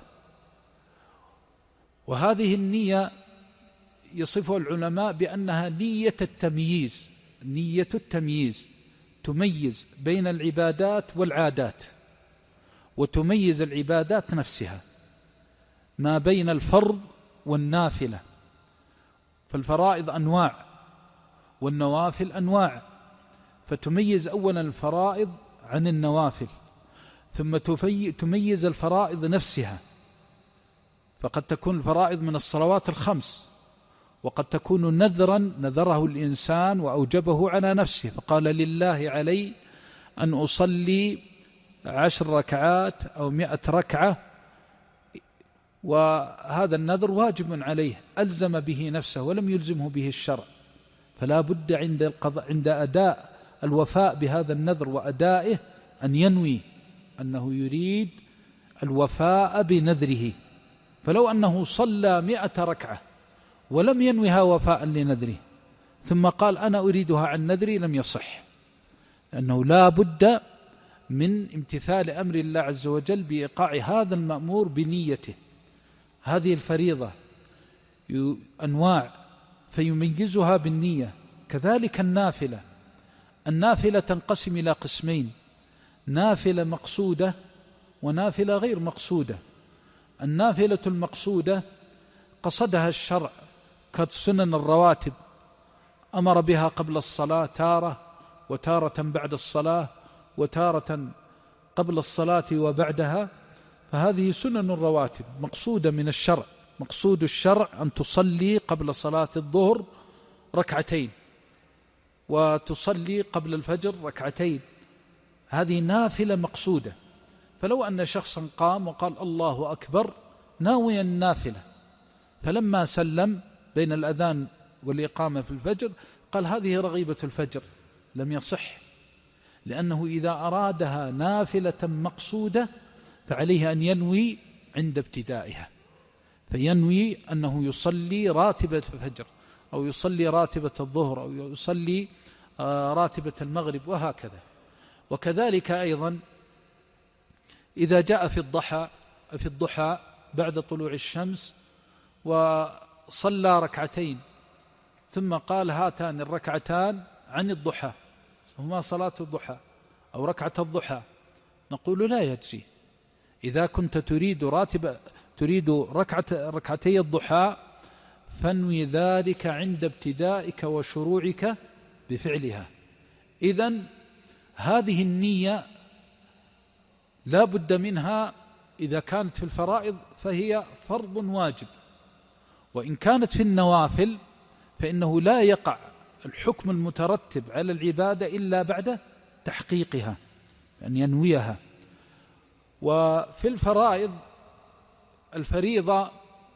S2: وهذه النية يصفها العلماء بأنها نية التمييز، نية التمييز تميز بين العبادات والعادات، وتميز العبادات نفسها ما بين الفرض والنافلة. فالفرائض أنواع والنوافل أنواع، فتميز أولا الفرائض عن النوافل، ثم تميز الفرائض نفسها فقد تكون الفرائض من الصلوات الخمس، وقد تكون نذرا نذره الإنسان وأوجبه على نفسه، فقال لله علي أن أصلي عشر ركعات أو مئة ركعة، وهذا النذر واجب عليه ألزم به نفسه ولم يلزمه به الشرع، فلا بد عند القضاء عند أداء الوفاء بهذا النذر وأدائه أن ينوي أنه يريد الوفاء بنذره. فلو أنه صلى مئة ركعة ولم ينوها وفاء لنذره ثم قال أنا أريدها عن نذري لم يصح، لأنه لا بد من امتثال أمر الله عز وجل بإيقاع هذا المأمور بنيته. هذه الفريضة أنواع فيميزها بالنية، كذلك النافلة. النافلة تنقسم إلى قسمين: نافلة مقصودة ونافلة غير مقصودة. النافلة المقصودة قصدها الشرع كسنن الرواتب، أمر بها قبل الصلاة تارة، وتارة بعد الصلاة، وتارة قبل الصلاة وبعدها، فهذه سنن الرواتب مقصودة من الشرع. مقصود الشرع أن تصلي قبل صلاة الظهر ركعتين، وتصلي قبل الفجر ركعتين، هذه نافلة مقصودة. فلو أن شخصا قام وقال الله أكبر ناويا النافلة، فلما سلم بين الأذان والإقامة في الفجر قال هذه رغيبة الفجر، لم يصح، لأنه إذا أرادها نافلة مقصودة فعليه أن ينوي عند ابتدائها، فينوي أنه يصلي راتبة الفجر أو يصلي راتبة الظهر أو يصلي راتبة المغرب وهكذا. وكذلك أيضا إذا جاء في الضحى في الضحى بعد طلوع الشمس وصلى ركعتين ثم قال هاتان الركعتان عن الضحى هما صلاة الضحى أو ركعة الضحى، نقول لا يجزي. إذا كنت تريد راتب تريد ركعة ركعتي الضحى فانوي ذلك عند ابتدائك وشروعك بفعلها. إذن هذه النية لا بد منها، إذا كانت في الفرائض فهي فرض واجب، وإن كانت في النوافل فإنه لا يقع الحكم المترتب على العبادة إلا بعد تحقيقها، أن ينويها. وفي الفرائض الفريضة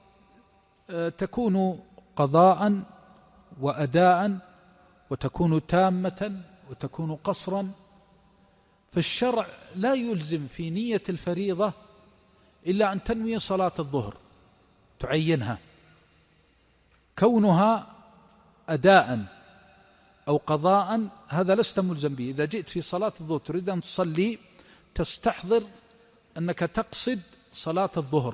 S2: تكون قضاء وأداء، وتكون تامة وتكون قصرا، فالشرع لا يلزم في نية الفريضة إلا أن تنوي صلاة الظهر تعينها، كونها أداء أو قضاء هذا لست ملزم به. إذا جئت في صلاة الظهر تريد أن تصلي تستحضر أنك تقصد صلاة الظهر،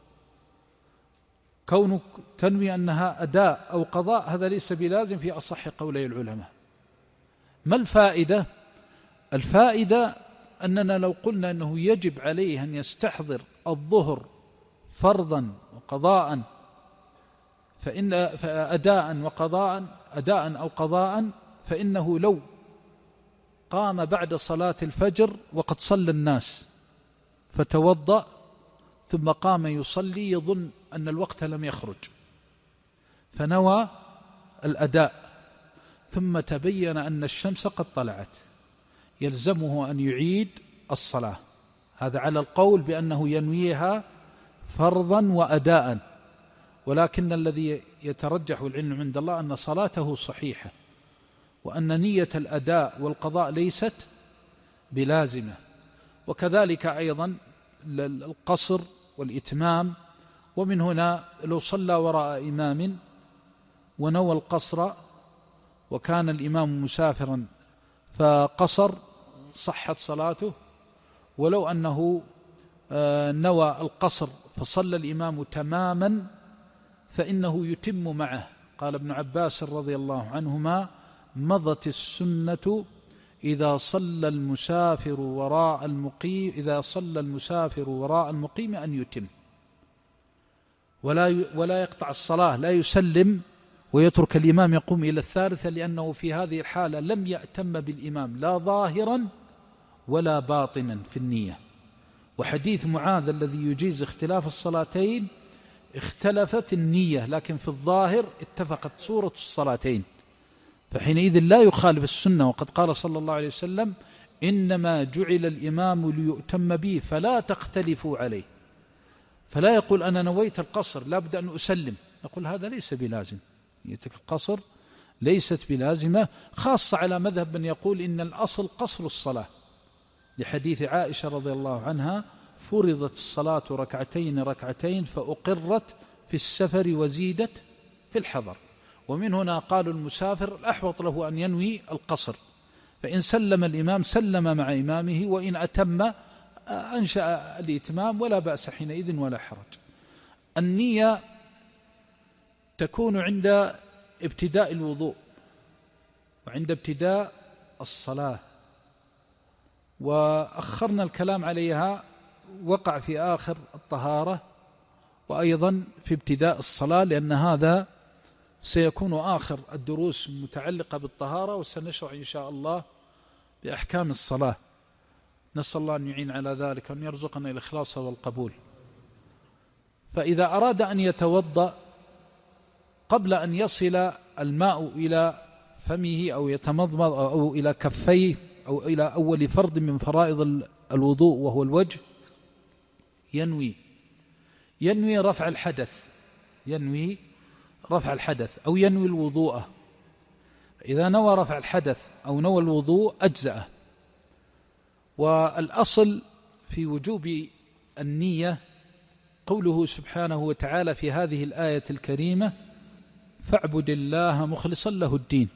S2: كونك تنوي أنها أداء أو قضاء هذا ليس بلازم في أصح قولي العلماء. ما الفائدة؟ الفائدة أننا لو قلنا أنه يجب عليه أن يستحضر الظهر فرضا وقضاء فإن أداء وقضاء أداء أو قضاء، فإنه لو قام بعد صلاة الفجر وقد صلى الناس فتوضأ ثم قام يصلي يظن أن الوقت لم يخرج فنوى الأداء ثم تبين أن الشمس قد طلعت، يلزمه أن يعيد الصلاة. هذا على القول بأنه ينويها فرضا وأداء، ولكن الذي يترجح العلم عند الله أن صلاته صحيحة، وأن نية الأداء والقضاء ليست بلازمة. وكذلك أيضا القصر والإتمام. ومن هنا لو صلى وراء إمام ونوى القصر وكان الإمام مسافرا فقصر صحت صلاته، ولو أنه نوى القصر فصلى الإمام تماما فإنه يتم معه. قال ابن عباس رضي الله عنهما: مضت السنة إذا صلى المسافر وراء المقيم إذا صلى المسافر وراء المقيم أن يتم، ولا ولا يقطع الصلاة، لا يسلم ويترك الإمام يقوم إلى الثالثة، لأنه في هذه الحالة لم يأتم بالإمام لا ظاهرا ولا باطنا في النية. وحديث معاذ الذي يجيز اختلاف الصلاتين اختلفت النية، لكن في الظاهر اتفقت صورة الصلاتين، فحينئذ لا يخالف السنة. وقد قال صلى الله عليه وسلم: إنما جعل الإمام ليؤتم به فلا تختلفوا عليه. فلا يقول أنا نويت القصر لا بد أن أسلم، نقول هذا ليس بلازم، نيتك القصر ليست بلازمة، خاصة على مذهب من يقول إن الأصل قصر الصلاة، لحديث عائشة رضي الله عنها: فرضت الصلاة ركعتين ركعتين فأقرت في السفر وزيدت في الحضر. ومن هنا قالوا المسافر الأحوط له أن ينوي القصر، فإن سلم الإمام سلم مع إمامه، وإن أتم أنشأ الإتمام ولا بأس حينئذ ولا حرج. النية تكون عند ابتداء الوضوء وعند ابتداء الصلاة، وأخرنا الكلام عليها، وقع في آخر الطهارة وأيضا في ابتداء الصلاة، لأن هذا سيكون آخر الدروس المتعلقة بالطهارة، وسنشرع إن شاء الله بأحكام الصلاة. نسأل الله أن يعين على ذلك وأن يرزقنا الإخلاص والقبول. فإذا أراد أن يتوضأ قبل أن يصل الماء إلى فمه أو يتمضمض أو إلى كفيه أو إلى أول فرض من فرائض الوضوء وهو الوجه، ينوي ينوي رفع الحدث ينوي رفع الحدث أو ينوي الوضوء. إذا نوى رفع الحدث أو نوى الوضوء أجزأه. والأصل في وجوب النية قوله سبحانه وتعالى في هذه الآية الكريمة: فاعبد الله مخلصا له الدين.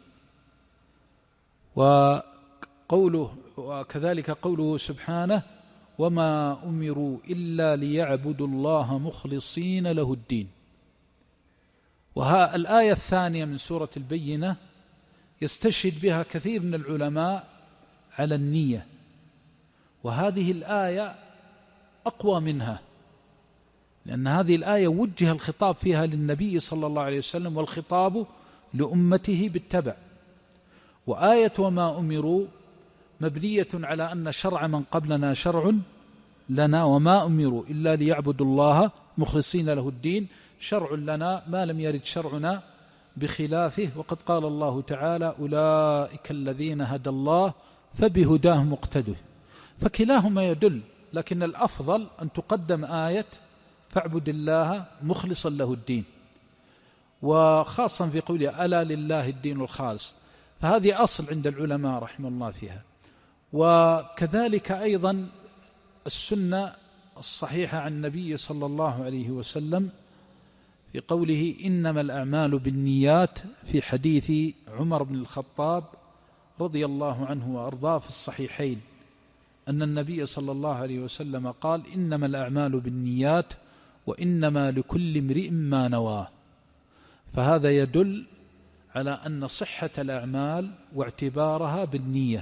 S2: وقوله وكذلك قوله سبحانه: وما أمروا إلا ليعبدوا الله مخلصين له الدين. وها الآية الثانية من سورة البينة يستشهد بها كثير من العلماء على النية، وهذه الآية أقوى منها، لأن هذه الآية وجه الخطاب فيها للنبي صلى الله عليه وسلم، والخطاب لأمته بالتبع. وآية وما أمروا مبنية على أن شرع من قبلنا شرع لنا، وما أمروا إلا ليعبدوا الله مخلصين له الدين، شرع لنا ما لم يرد شرعنا بخلافه. وقد قال الله تعالى: أولئك الذين هدى الله فبهداه مقتده. فكلاهما يدل، لكن الأفضل أن تقدم آية فاعبد الله مخلصا له الدين، وخاصة في قوله ألا لله الدين الخالص، فهذه أصل عند العلماء رحمه الله فيها. وكذلك أيضا السنة الصحيحة عن النبي صلى الله عليه وسلم في قوله إنما الأعمال بالنيات، في حديث عمر بن الخطاب رضي الله عنه وأرضاه في الصحيحين، أن النبي صلى الله عليه وسلم قال: إنما الأعمال بالنيات وإنما لكل امرئ ما نواه. فهذا يدل على أن صحة الأعمال واعتبارها بالنية.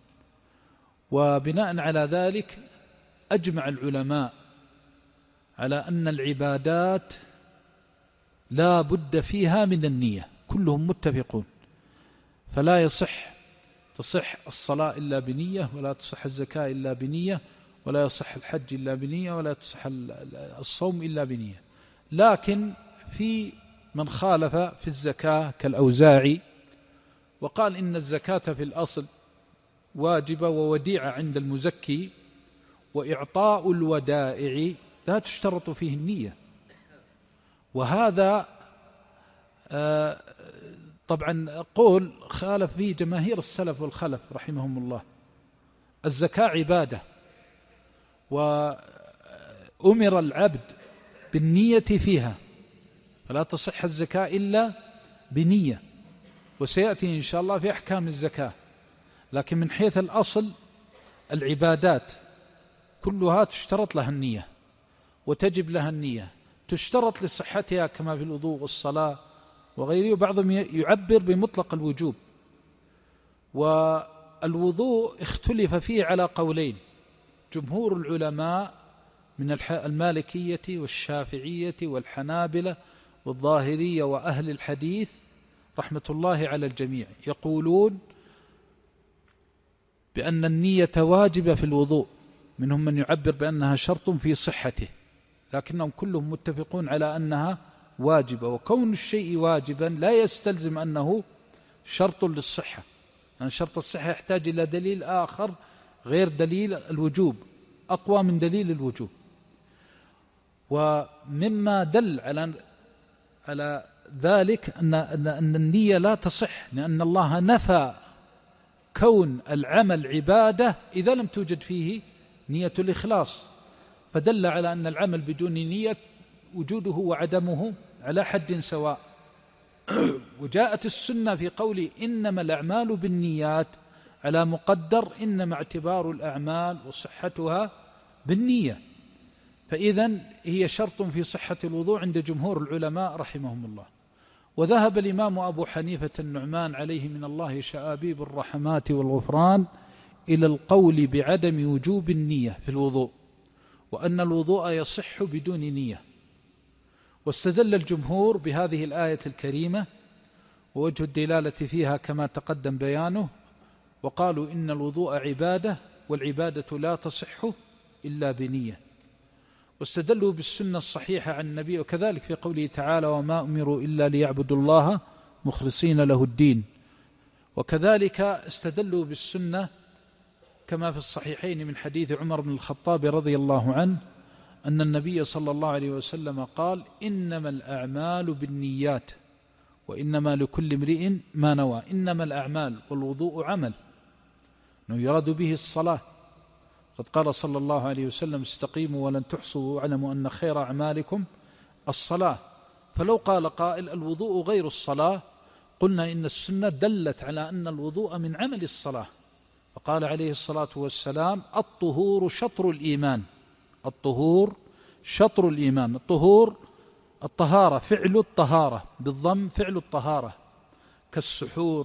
S2: وبناء على ذلك أجمع العلماء على أن العبادات لا بد فيها من النية، كلهم متفقون. فلا يصح تصح الصلاة إلا بنية، ولا تصح الزكاة إلا بنية، ولا يصح الحج إلا بنية، ولا تصح الصوم إلا بنية. لكن في من خالف في الزكاة كالأوزاعي، وقال إن الزكاة في الأصل واجبة ووديعة عند المزكي، وإعطاء الودائع لا تشترط فيه النية. وهذا طبعا قول خالف فيه جماهير السلف والخلف رحمهم الله. الزكاة عبادة، وأمر العبد بالنية فيها، فلا تصح الزكاة إلا بنية، وسيأتي إن شاء الله في أحكام الزكاة. لكن من حيث الأصل العبادات كلها تشترط لها النية وتجب لها النية، تشترط لصحتها كما في الوضوء والصلاة وغيره. وبعضهم يعبر بمطلق الوجوب. والوضوء اختلف فيه على قولين، جمهور العلماء من المالكية والشافعية والحنابلة والظاهرية وأهل الحديث رحمة الله على الجميع يقولون بأن النية واجبة في الوضوء، منهم من يعبر بأنها شرط في صحته، لكنهم كلهم متفقون على أنها واجبة. وكون الشيء واجبا لا يستلزم أنه شرط للصحة، لأن شرط الصحة يحتاج إلى دليل آخر غير دليل الوجوب، أقوى من دليل الوجوب. ومما دل على على ذلك أن أن النية لا تصح، لأن الله نفى كون العمل عبادة إذا لم توجد فيه نية الإخلاص، فدل على أن العمل بدون نية وجوده وعدمه على حد سواء. وجاءت السنة في قول إنما الأعمال بالنيات على مقدر إنما اعتبار الأعمال وصحتها بالنية، فإذا هي شرط في صحة الوضوء عند جمهور العلماء رحمهم الله. وذهب الإمام أبو حنيفة النعمان عليه من الله شآبيب الرحمات والغفران إلى القول بعدم وجوب النية في الوضوء، وأن الوضوء يصح بدون نية. واستدل الجمهور بهذه الآية الكريمة ووجه الدلالة فيها كما تقدم بيانه، وقالوا إن الوضوء عبادة والعبادة لا تصح إلا بنية. واستدلوا بالسنة الصحيحة عن النبي، وكذلك في قوله تعالى وما أمروا إلا ليعبدوا الله مخلصين له الدين. وكذلك استدلوا بالسنة كما في الصحيحين من حديث عمر بن الخطاب رضي الله عنه أن النبي صلى الله عليه وسلم قال إنما الأعمال بالنيات وإنما لكل امرئ ما نوى. إنما الأعمال والوضوء عمل، أنه يراد به الصلاة. قد قال صلى الله عليه وسلم استقيموا ولن تحصوا واعلموا أن خير أعمالكم الصلاة. فلو قال قائل الوضوء غير الصلاة قلنا إن السنة دلت على أن الوضوء من عمل الصلاة، فقال عليه الصلاة والسلام الطهور شطر الإيمان. الطهور شطر الإيمان. الطهور الطهارة، فعل الطهارة بالضم، فعل الطهارة كالسحور.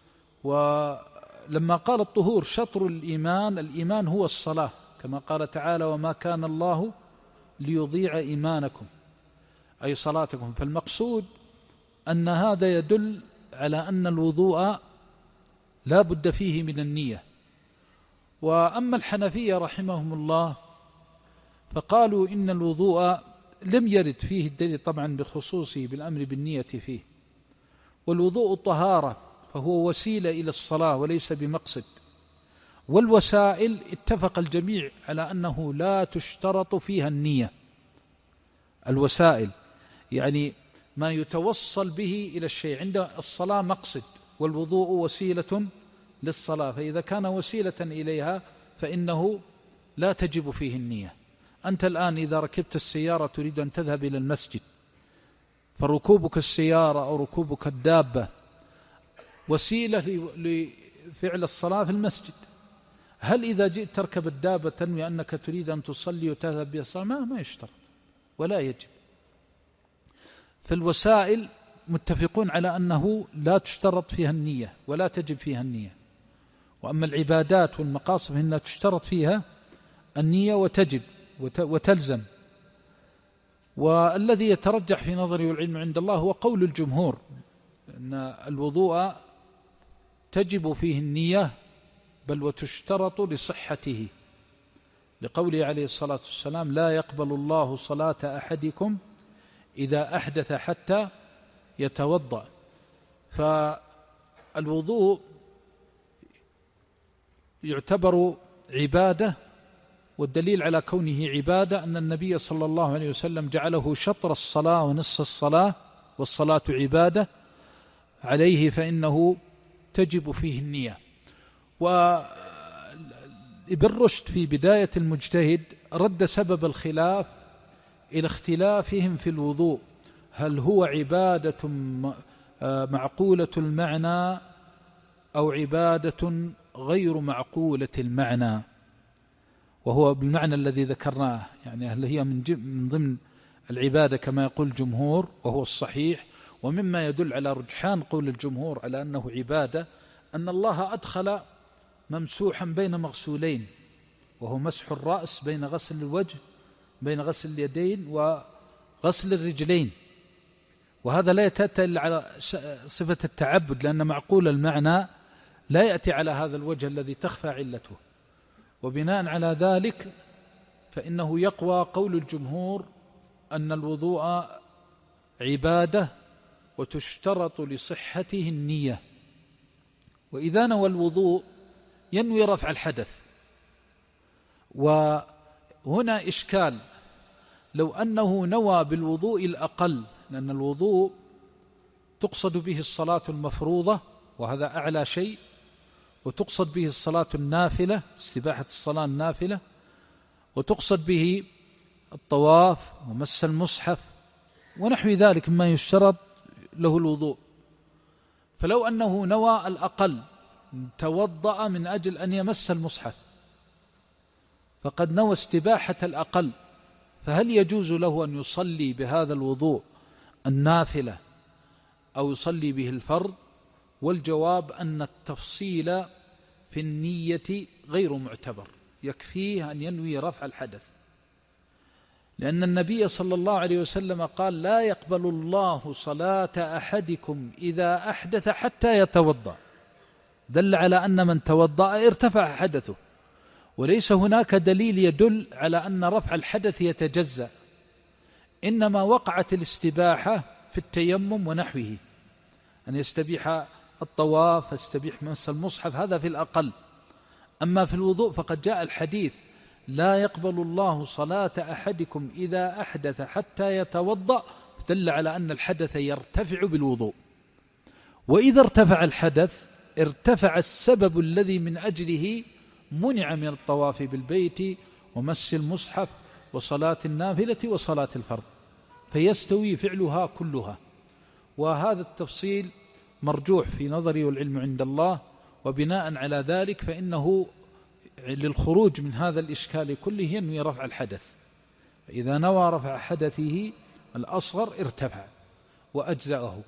S2: ولما قال الطهور شطر الإيمان، الإيمان هو الصلاة، كما قال تعالى وما كان الله ليضيع إيمانكم أي صلاتكم. فالمقصود أن هذا يدل على أن الوضوء لا بد فيه من النية. وأما الحنفية رحمهم الله فقالوا إن الوضوء لم يرد فيه الدليل طبعا بخصوصه بالأمر بالنية فيه، والوضوء طهارة فهو وسيلة إلى الصلاة وليس بمقصد. والوسائل اتفق الجميع على أنه لا تشترط فيها النية. الوسائل يعني ما يتوصل به إلى الشيء، عند الصلاة مقصد والوضوء وسيلة للصلاة، فإذا كان وسيلة إليها فإنه لا تجب فيه النية. أنت الآن إذا ركبت السيارة تريد أن تذهب إلى المسجد، فركوبك السيارة أو ركوبك الدابة وسيلة لفعل الصلاة في المسجد. هل إذا جئت تركب الدابة تنوي أنك تريد أن تصلي وتذهب بها الصلاة؟ ما, ما يشترط ولا يجب. فالوسائل متفقون على أنه لا تشترط فيها النية ولا تجب فيها النية. وأما العبادات والمقاصد فإنها تشترط فيها النية وتجب وتلزم. والذي يترجح في نظري والعلم عند الله هو قول الجمهور أن الوضوء تجب فيه النية بل وتشترط لصحته، لقوله عليه الصلاة والسلام لا يقبل الله صلاة أحدكم إذا أحدث حتى يتوضأ. فالوضوء يعتبر عبادة، والدليل على كونه عبادة أن النبي صلى الله عليه وسلم جعله شطر الصلاة ونصف الصلاة، والصلاة عبادة عليه فإنه تجب فيه النية. وابن رشد في بداية المجتهد رد سبب الخلاف إلى اختلافهم في الوضوء، هل هو عبادة معقولة المعنى أو عبادة غير معقولة المعنى، وهو بالمعنى الذي ذكرناه، يعني هل هي من ضمن العبادة كما يقول الجمهور وهو الصحيح. ومما يدل على رجحان قول الجمهور على أنه عبادة أن الله أدخل ممسوحا بين مغسولين، وهو مسح الرأس بين غسل الوجه بين غسل اليدين وغسل الرجلين، وهذا لا يتأتى إلا على صفة التعبد، لأن معقول المعنى لا يأتي على هذا الوجه الذي تخفى علته. وبناء على ذلك فإنه يقوى قول الجمهور أن الوضوء عبادة وتشترط لصحته النية، وإذا نوى الوضوء ينوي رفع الحدث. وهنا إشكال، لو أنه نوى بالوضوء الأقل، لأن الوضوء تقصد به الصلاة المفروضة وهذا أعلى شيء، وتقصد به الصلاة النافلة استباحة الصلاة النافلة، وتقصد به الطواف ومس المصحف ونحو ذلك مما يشترط له الوضوء. فلو أنه نوى الأقل توضأ من أجل أن يمس المصحف فقد نوى استباحة الأقل، فهل يجوز له أن يصلي بهذا الوضوء النافلة أو يصلي به الفرض؟ والجواب أن التفصيل في النية غير معتبر، يكفيه أن ينوي رفع الحدث، لأن النبي صلى الله عليه وسلم قال: لا يقبل الله صلاة أحدكم إذا أحدث حتى يتوضأ، دل على أن من توضأ ارتفع حدثه، وليس هناك دليل يدل على أن رفع الحدث يتجزأ، إنما وقعت الاستباحة في التيمم ونحوه، أن يستبيح الطواف يستبيح مس المصحف، هذا في الأقل. أما في الوضوء فقد جاء الحديث: لا يقبل الله صلاة أحدكم إذا أحدث حتى يتوضأ، دل على أن الحدث يرتفع بالوضوء، وإذا ارتفع الحدث ارتفع السبب الذي من أجله منع من الطواف بالبيت ومس المصحف وصلاة النافلة وصلاة الفرض، فيستوي فعلها كلها. وهذا التفصيل مرجوح في نظري والعلم عند الله، وبناء على ذلك فإنه للخروج من هذا الإشكال كله ينوي رفع الحدث، فإذا نوى رفع حدثه الأصغر ارتفع وأجزأه.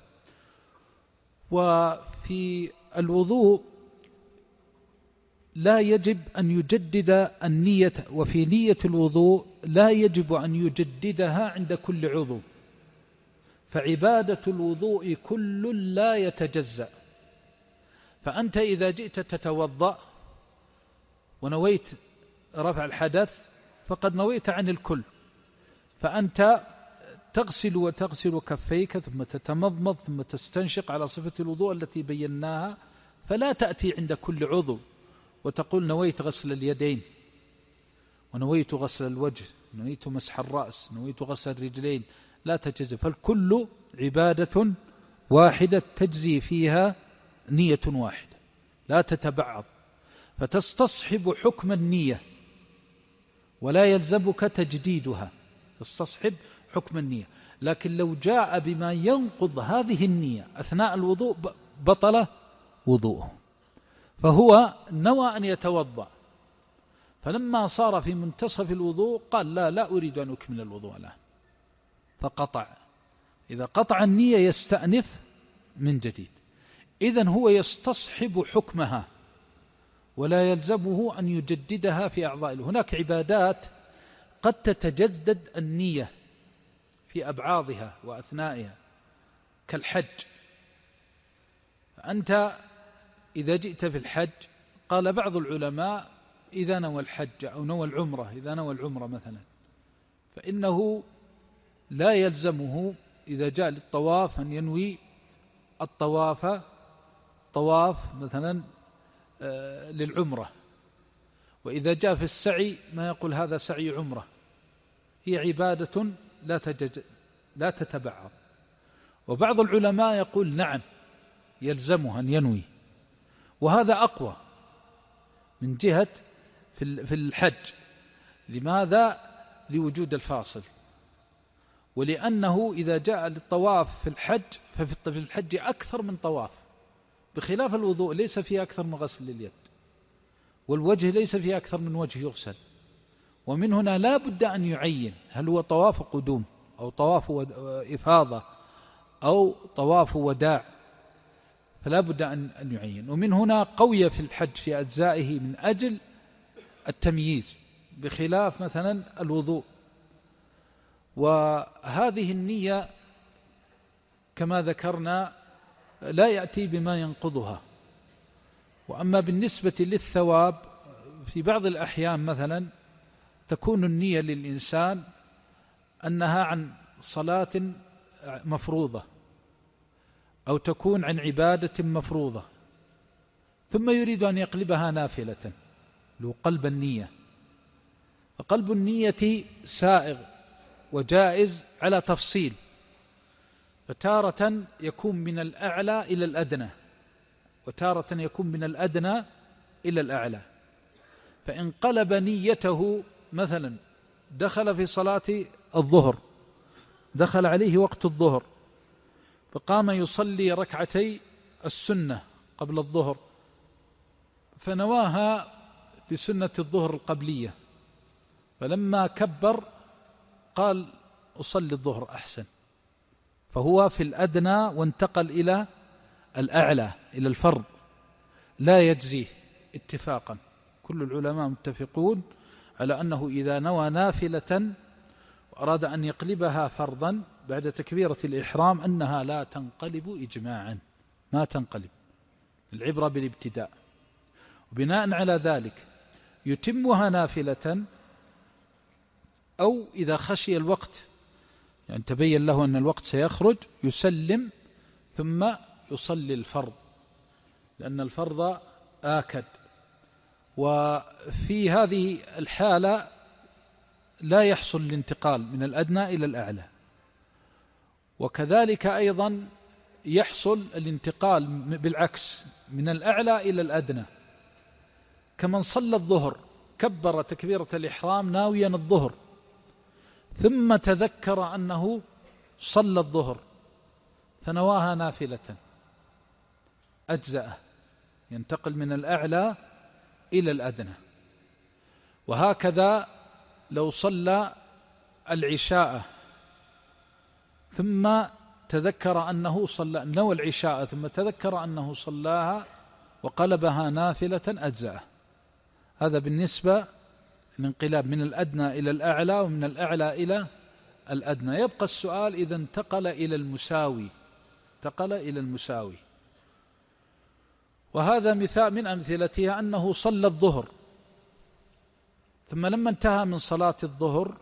S2: وفي الوضوء لا يجب أن يجدد النية، وفي نية الوضوء لا يجب أن يجددها عند كل عضو، فعبادة الوضوء كل لا يتجزأ. فأنت إذا جئت تتوضأ ونويت رفع الحدث فقد نويت عن الكل، فأنت تغسل وتغسل كفيك ثم تتمضمض ثم تستنشق على صفة الوضوء التي بيناها، فلا تأتي عند كل عضو وتقول نويت غسل اليدين ونويت غسل الوجه نويت مسح الرأس نويت غسل الرجلين، لا تجزي، فالكل عبادة واحدة تجزي فيها نية واحدة لا تتبعض، فتستصحب حكم النية ولا يلزمك تجديدها، تستصحب حكم النية. لكن لو جاء بما ينقض هذه النية أثناء الوضوء بطل وضوءه، فهو نوى أن يتوضأ، فلما صار في منتصف الوضوء قال لا لا أريد أن أكمل الوضوء الآن، فقطع. إذا قطع النية يستأنف من جديد، إذن هو يستصحب حكمها ولا يلزمه أن يجددها في أعضائه. هناك عبادات قد تتجدد النية في أبعاضها وأثنائها كالحج، فأنت إذا جئت في الحج قال بعض العلماء إذا نوى الحج أو نوى العمرة، إذا نوى العمرة مثلا فإنه لا يلزمه إذا جاء للطواف أن ينوي الطواف طواف مثلا للعمرة، وإذا جاء في السعي ما يقول هذا سعي عمرة، هي عبادة لا تجد لا تتبعض. وبعض العلماء يقول نعم يلزمه أن ينوي، وهذا أقوى من جهة في الحج. لماذا؟ لوجود الفاصل، ولأنه إذا جاء للطواف في الحج ففي الحج أكثر من طواف، بخلاف الوضوء ليس فيه أكثر من غسل لليد، والوجه ليس فيه أكثر من وجه يغسل. ومن هنا لا بد أن يعين هل هو طواف قدوم أو طواف إفاضة أو طواف وداع، فلا بد أن يعين. ومن هنا قوي في الحج في أجزائه من أجل التمييز، بخلاف مثلا الوضوء. وهذه النية كما ذكرنا لا يأتي بما ينقضها. وأما بالنسبة للثواب في بعض الأحيان مثلا تكون النية للإنسان أنها عن صلاة مفروضة أو تكون عن عبادة مفروضة، ثم يريد أن يقلبها نافلة، له قلب النية. فقلب النية سائغ وجائز على تفصيل، فتارة يكون من الأعلى إلى الأدنى، وتارة يكون من الأدنى إلى الأعلى. فإن قلب نيته مثلا دخل في صلاة الظهر، دخل عليه وقت الظهر، فقام يصلي ركعتي السنة قبل الظهر، فنواها في سنة الظهر القبلية، فلما كبر قال أصلي الظهر أحسن، فهو في الأدنى وانتقل إلى الأعلى إلى الفرض، لا يجزيه اتفاقا. كل العلماء متفقون على أنه إذا نوى نافلة وأراد أن يقلبها فرضا بعد تكبيرة الإحرام أنها لا تنقلب إجماعا، ما تنقلب، العبرة بالابتداء. وبناء على ذلك يتمها نافلة، أو إذا خشي الوقت يعني تبين له أن الوقت سيخرج يسلم ثم يصلي الفرض، لأن الفرض آكد. وفي هذه الحالة لا يحصل الانتقال من الأدنى إلى الأعلى، وكذلك أيضا يحصل الانتقال بالعكس من الأعلى إلى الأدنى، كمن صلى الظهر كبر تكبيرة الإحرام ناويا الظهر، ثم تذكر أنه صلى الظهر فنواها نافلة، أجزأه، ينتقل من الأعلى إلى الأدنى. وهكذا لو صلى العشاء ثم تذكر أنه صلى، نوى العشاء ثم تذكر أنه صلاها وقلبها نافلة، أجزأه. هذا بالنسبة الانقلاب من الأدنى إلى الأعلى ومن الأعلى إلى الأدنى. يبقى السؤال إذا انتقل إلى المساوي، انتقل إلى المساوي. وهذا مثال من أمثلتها أنه صلى الظهر، ثم لما انتهى من صلاة الظهر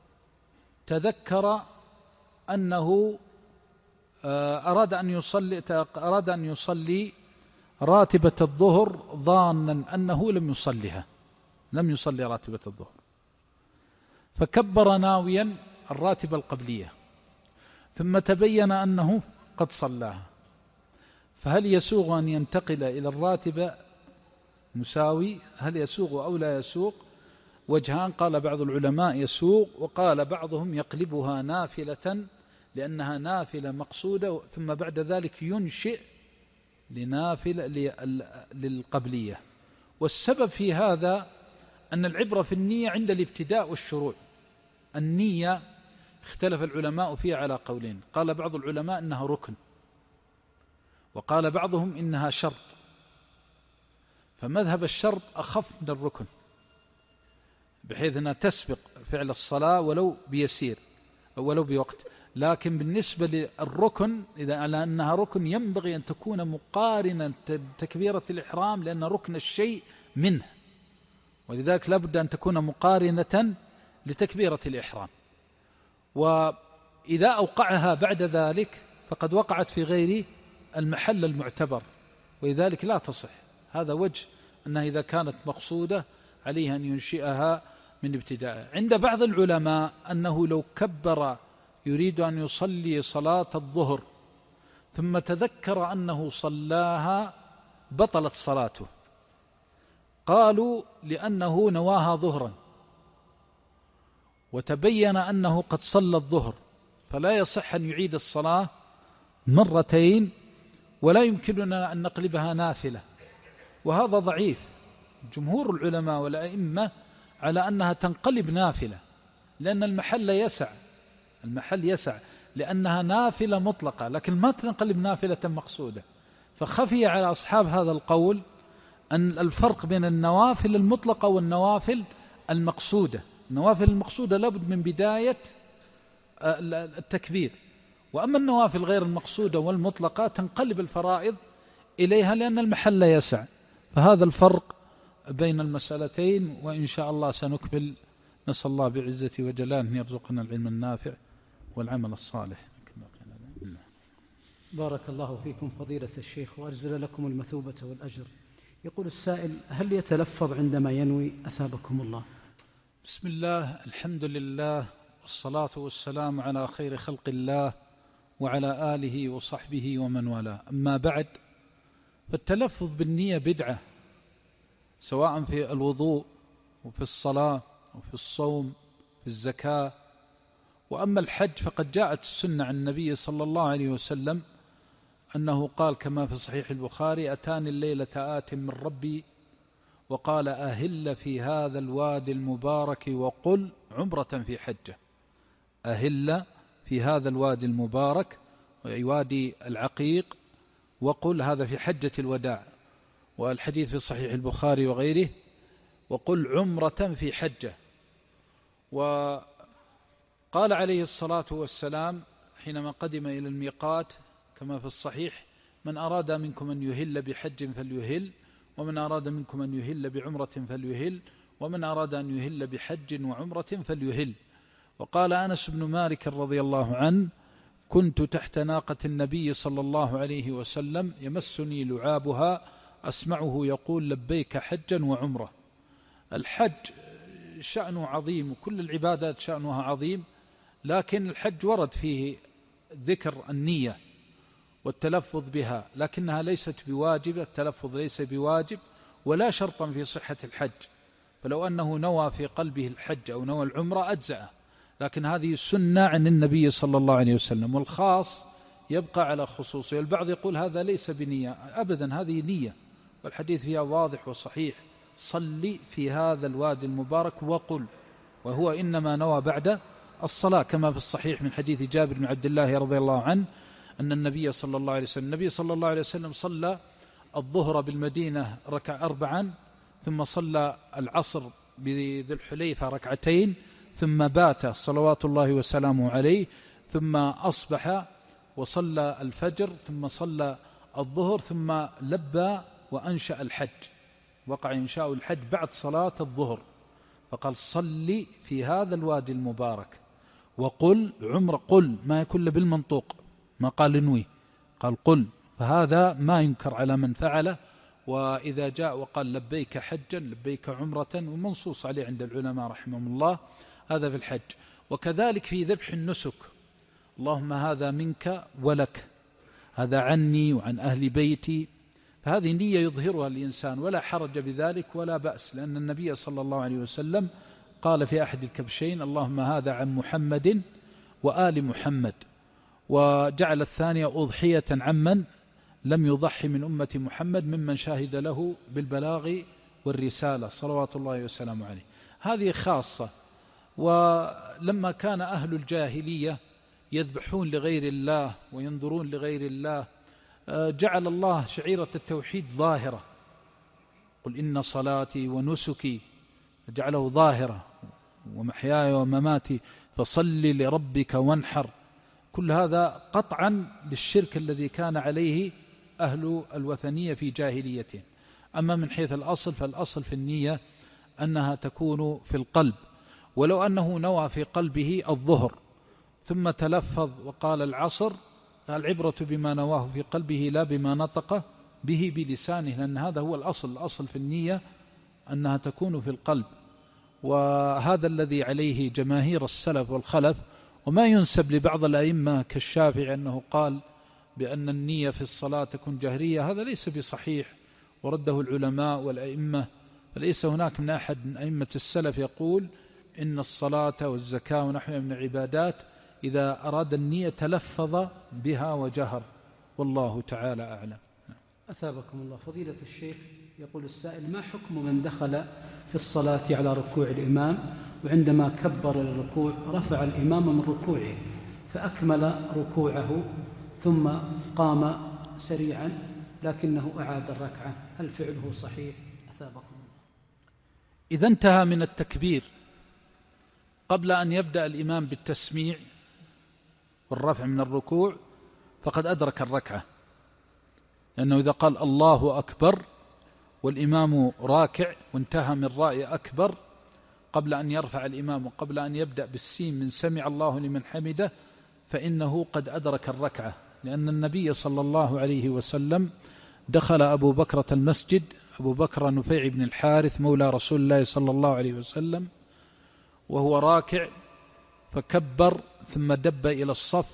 S2: تذكر أنه أراد أن يصلي أراد أن يصلي راتبة الظهر ظانا أنه لم يصليها، لم يصلي راتبة الظهر، فكبر ناويا الراتبة القبلية، ثم تبين أنه قد صلاها، فهل يسوغ أن ينتقل إلى الراتبة مساوي؟ هل يسوغ أو لا يسوغ؟ وجهان، قال بعض العلماء يسوغ، وقال بعضهم يقلبها نافلة لأنها نافلة مقصودة، ثم بعد ذلك ينشئ لنافلة للقبلية. والسبب في هذا أن العبرة في النية عند الابتداء والشروع. النية اختلف العلماء فيها على قولين، قال بعض العلماء إنها ركن، وقال بعضهم إنها شرط، فمذهب الشرط أخف من الركن، بحيث أنها تسبق فعل الصلاة ولو بيسير أو ولو بوقت. لكن بالنسبة للركن إذا على أنها ركن ينبغي أن تكون مقارنة تكبيرة الإحرام، لأن ركن الشيء منه، ولذلك لابد أن تكون مقارنة لتكبيرة الإحرام. وإذا أوقعها بعد ذلك فقد وقعت في غير المحل المعتبر، ولذلك لا تصح. هذا وجه أنها إذا كانت مقصودة عليها أن ينشئها من ابتداء. عند بعض العلماء أنه لو كبر يريد أن يصلي صلاة الظهر ثم تذكر أنه صلاها بطلت صلاته، قالوا لأنه نواها ظهرا وتبين أنه قد صلى الظهر، فلا يصح أن يعيد الصلاة مرتين، ولا يمكننا أن نقلبها نافلة. وهذا ضعيف. جمهور العلماء والأئمة على أنها تنقلب نافلة، لأن المحل يسع، المحل يسع لأنها نافلة مطلقة، لكن ما تنقلب نافلة مقصودة. فخفي على أصحاب هذا القول أن الفرق بين النوافل المطلقة والنوافل المقصودة. النوافل المقصودة لابد من بداية التكبير، وأما النوافل غير المقصودة والمطلقة تنقلب الفرائض إليها لأن المحل يسع. فهذا الفرق بين المسألتين، وإن شاء الله سنكمل نسأل الله بعزته وجلاله أن يرزقنا العلم النافع والعمل الصالح.
S3: بارك الله فيكم فضيلة الشيخ وأجزل لكم المثوبة والأجر. يقول السائل: هل يتلفظ عندما ينوي أثابكم الله؟
S2: بسم الله، الحمد لله، والصلاة والسلام على خير خلق الله وعلى آله وصحبه ومن والاه. أما بعد، فالتلفظ بالنية بدعة، سواء في الوضوء وفي الصلاة وفي الصوم في الزكاة. وأما الحج فقد جاءت السنة عن النبي صلى الله عليه وسلم أنه قال كما في صحيح البخاري: أتاني الليلة آت من ربي وقال أهل في هذا الوادي المبارك وقل عمرة في حجة. أهل في هذا الوادي المبارك، وادي العقيق، وقل، هذا في حجة الوداع، والحديث في صحيح البخاري وغيره، وقل عمرة في حجة. وقال عليه الصلاة والسلام حينما قدم إلى الميقات كما في الصحيح: من أراد منكم أن يهل بحج فليهل، ومن أراد منكم أن يهل بعمرة فليهل، ومن أراد أن يهل بحج وعمرة فليهل. وقال أنس بن مالك رضي الله عنه: كنت تحت ناقة النبي صلى الله عليه وسلم يمسني لعابها أسمعه يقول لبيك حجا وعمرة. الحج شأنه عظيم، وكل العبادات شأنها عظيم، لكن الحج ورد فيه ذكر النية والتلفظ بها، لكنها ليست بواجب، التلفظ ليس بواجب ولا شرطا في صحة الحج. فلو أنه نوى في قلبه الحج أو نوى العمرة أجزأه، لكن هذه السنة عن النبي صلى الله عليه وسلم، والخاص يبقى على خصوصه. البعض يقول هذا ليس بنية، أبدا هذه نية، والحديث فيها واضح وصحيح: صلي في هذا الوادي المبارك وقل، وهو إنما نوى بعد الصلاة، كما في الصحيح من حديث جابر بن عبد الله رضي الله عنه أن النبي صلى الله عليه وسلم النبي صلى الله عليه وسلم صلى الظهر بالمدينة ركع أربعا، ثم صلى العصر بذي الحليفة ركعتين، ثم بات صلوات الله وسلامه عليه، ثم أصبح وصلى الفجر، ثم صلى الظهر، ثم لبى وأنشأ الحج، وقع إنشاء الحج بعد صلاة الظهر. فقال: صلي في هذا الوادي المبارك وقل عمر، قل ما يكون بالمنطوق، ما قال انوي، قال قل، فهذا ما ينكر على من فعله. وإذا جاء وقال لبيك حجا لبيك عمرة، ومنصوص عليه عند العلماء رحمهم الله، هذا في الحج. وكذلك في ذبح النسك: اللهم هذا منك ولك، هذا عني وعن أهل بيتي. فهذه نية يظهرها الإنسان ولا حرج بذلك ولا بأس، لأن النبي صلى الله عليه وسلم قال في أحد الكبشين: اللهم هذا عن محمد وآل محمد، وجعل الثانية أضحية عمن لم يضحي من أمة محمد ممن شاهد له بالبلاغ والرسالة صلوات الله وسلامه عليه. هذه خاصة. ولما كان أهل الجاهلية يذبحون لغير الله وينظرون لغير الله، جعل الله شعيرة التوحيد ظاهرة: قل إن صلاتي ونسكي، جعله ظاهرة، ومحياي ومماتي فصل لربك وانحر. كل هذا قطعا للشرك الذي كان عليه أهل الوثنية في جاهليتهم. أما من حيث الأصل فالأصل في النية أنها تكون في القلب. ولو أنه نوى في قلبه الظهر ثم تلفظ وقال العصر، العبرة بما نواه في قلبه لا بما نطق به بلسانه، لأن هذا هو الأصل. الأصل في النية أنها تكون في القلب، وهذا الذي عليه جماهير السلف والخلف. وما ينسب لبعض الأئمة كالشافعي أنه قال بأن النية في الصلاة تكون جهرية، هذا ليس بصحيح، ورده العلماء والأئمة. فليس هناك من أحد من أئمة السلف يقول إن الصلاة والزكاة ونحوها من العبادات إذا أراد النية تلفظ بها وجهر، والله تعالى أعلم.
S3: أثابكم الله فضيلة الشيخ. يقول السائل: ما حكم من دخل في الصلاة على ركوع الإمام وعندما كبر الركوع رفع الإمام من ركوعه فأكمل ركوعه ثم قام سريعا لكنه أعاد الركعة، هل فعله صحيح؟ أثابكم الله.
S2: إذا انتهى من التكبير قبل أن يبدأ الإمام بالتسميع والرفع من الركوع فقد أدرك الركعة، لأنه إذا قال الله أكبر والإمام راكع وانتهى من رأي أكبر قبل أن يرفع الإمام وقبل أن يبدأ بالسين من سمع الله لمن حمده فإنه قد أدرك الركعة، لأن النبي صلى الله عليه وسلم دخل أبو بكرة المسجد، أبو بكر نفيع بن الحارث مولى رسول الله صلى الله عليه وسلم، وهو راكع فكبر ثم دب إلى الصف،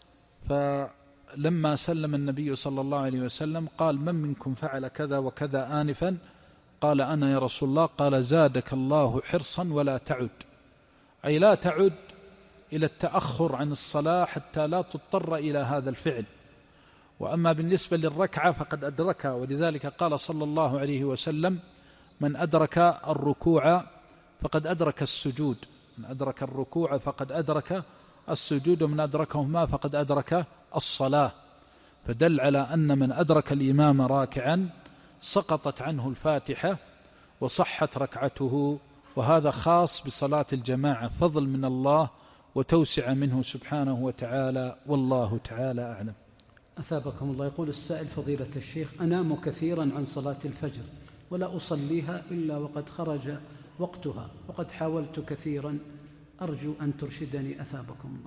S2: فلما سلم النبي صلى الله عليه وسلم قال: من منكم فعل كذا وكذا آنفا؟ قال: أنا يا رسول الله. قال: زادك الله حرصا ولا تعد، أي لا تعد إلى التأخر عن الصلاة حتى لا تضطر إلى هذا الفعل. وأما بالنسبة للركعة فقد أدركها، ولذلك قال صلى الله عليه وسلم: من أدرك الركوع فقد أدرك السجود، من أدرك الركوع فقد أدرك السجود، ومن أدركهما فقد أدرك الصلاة. فدل على أن من أدرك الإمام راكعا سقطت عنه الفاتحة وصحت ركعته، وهذا خاص بصلاة الجماعة، فضل من الله وتوسع منه سبحانه وتعالى، والله تعالى أعلم.
S3: أثابكم الله. يقول السائل: فضيلة الشيخ، أنام كثيرا عن صلاة الفجر ولا أصليها إلا وقد خرج وقتها، وقد حاولت كثيرا، أرجو أن ترشدني أثابكم الله.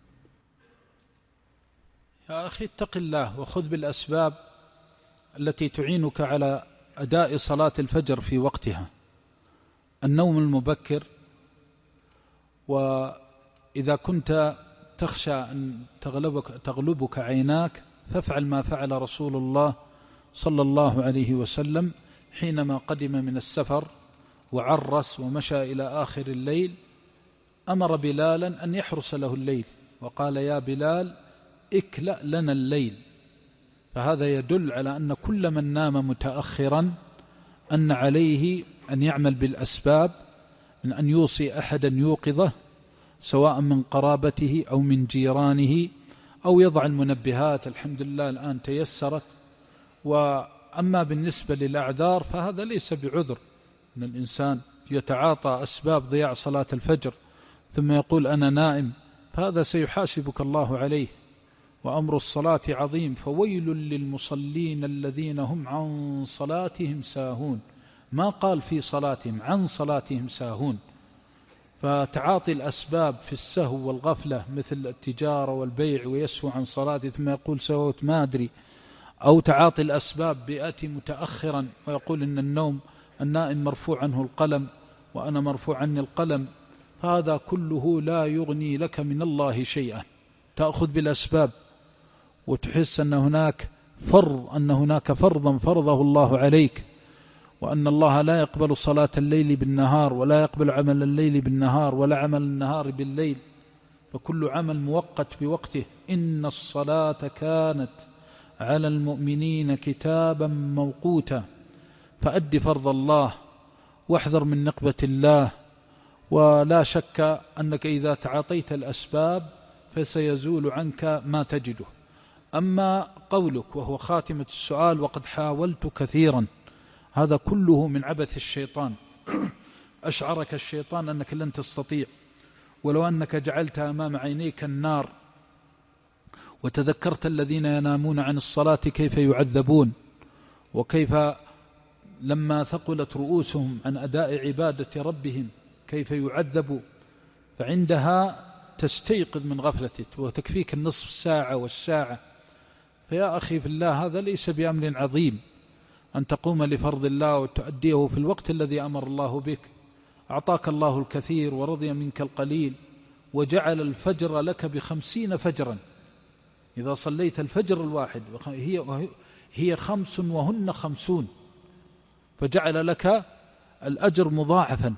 S2: يا أخي اتق الله وخذ بالأسباب التي تعينك على أداء صلاة الفجر في وقتها. النوم المبكر، وإذا كنت تخشى أن تغلبك, تغلبك عيناك فافعل ما فعل رسول الله صلى الله عليه وسلم حينما قدم من السفر وعرس ومشى إلى آخر الليل، أمر بلالا أن يحرس له الليل وقال: يا بلال اكلأ لنا الليل. فهذا يدل على أن كل من نام متأخرا أن عليه أن يعمل بالأسباب، من أن يوصي أحدا يوقظه سواء من قرابته أو من جيرانه، أو يضع المنبهات. الحمد لله الآن تيسرت. وأما بالنسبة للأعذار فهذا ليس بعذر، أن الإنسان يتعاطى أسباب ضياع صلاة الفجر ثم يقول أنا نائم، فهذا سيحاسبك الله عليه، وأمر الصلاة عظيم. فويل للمصلين الذين هم عن صلاتهم ساهون، ما قال في صلاتهم، عن صلاتهم ساهون. فتعاطي الأسباب في السهو والغفلة مثل التجارة والبيع ويسهو عن صلاته ثم يقول سويت ما أدري، أو تعاطي الأسباب بيأتي متأخرا ويقول إن النوم النائم مرفوع عنه القلم وأنا مرفوع عني القلم، هذا كله لا يغني لك من الله شيئا. تأخذ بالأسباب وتحس أن هناك فرض، أن هناك فرضا فرضه الله عليك، وأن الله لا يقبل صلاة الليل بالنهار، ولا يقبل عمل الليل بالنهار، ولا عمل النهار بالليل، فكل عمل موقت بوقته. إن الصلاة كانت على المؤمنين كتابا موقوتا. فأد فرض الله واحذر من نقبة الله، ولا شك أنك إذا تعاطيت الأسباب فسيزول عنك ما تجده. أما قولك وهو خاتمة السؤال: وقد حاولت كثيرا، هذا كله من عبث الشيطان. أشعرك الشيطان أنك لن تستطيع، ولو أنك جعلت أمام عينيك النار وتذكرت الذين ينامون عن الصلاة كيف يعذبون، وكيف لما ثقلت رؤوسهم عن أداء عبادة ربهم كيف يعذبوا، فعندها تستيقظ من غفلتك وتكفيك النصف ساعة والساعة. فيا أخي في الله، هذا ليس بأمر عظيم أن تقوم لفرض الله وتؤديه في الوقت الذي أمر الله بك. أعطاك الله الكثير ورضي منك القليل، وجعل الفجر لك بخمسين فجرا. إذا صليت الفجر الواحد هي, هي خمس وهن خمسون، فجعل لك الأجر مضاعفا.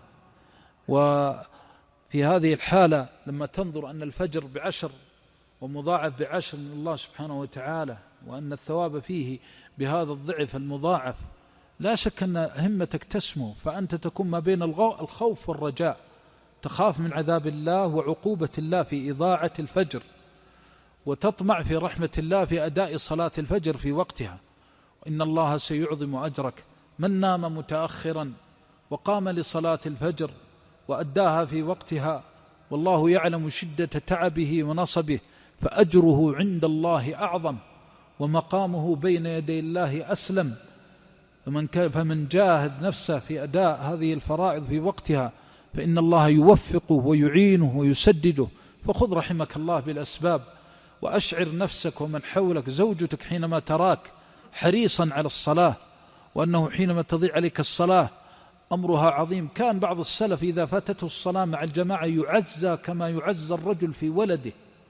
S2: وفي هذه الحالة لما تنظر أن الفجر بعشر ومضاعف بعشر من الله سبحانه وتعالى، وأن الثواب فيه بهذا الضعف المضاعف، لا شك أن همتك تسمو، فأنت تكون ما بين الخوف والرجاء، تخاف من عذاب الله وعقوبة الله في إضاعة الفجر، وتطمع في رحمة الله في أداء صلاة الفجر في وقتها. إن الله سيعظم أجرك. من نام متأخرا وقام لصلاة الفجر وأداها في وقتها والله يعلم شدة تعبه ونصبه، فأجره عند الله أعظم، ومقامه بين يدي الله أسلم. فمن, فمن جاهد نفسه في أداء هذه الفرائض في وقتها فإن الله يوفقه ويعينه ويسدده. فخذ رحمك الله بالأسباب، وأشعر نفسك ومن حولك، زوجتك حينما تراك حريصا على الصلاة، وأنه حينما تضيع عليك الصلاة أمرها عظيم. كان بعض السلف إذا فاتته الصلاة مع الجماعة يعزى كما يعزى الرجل في ولده.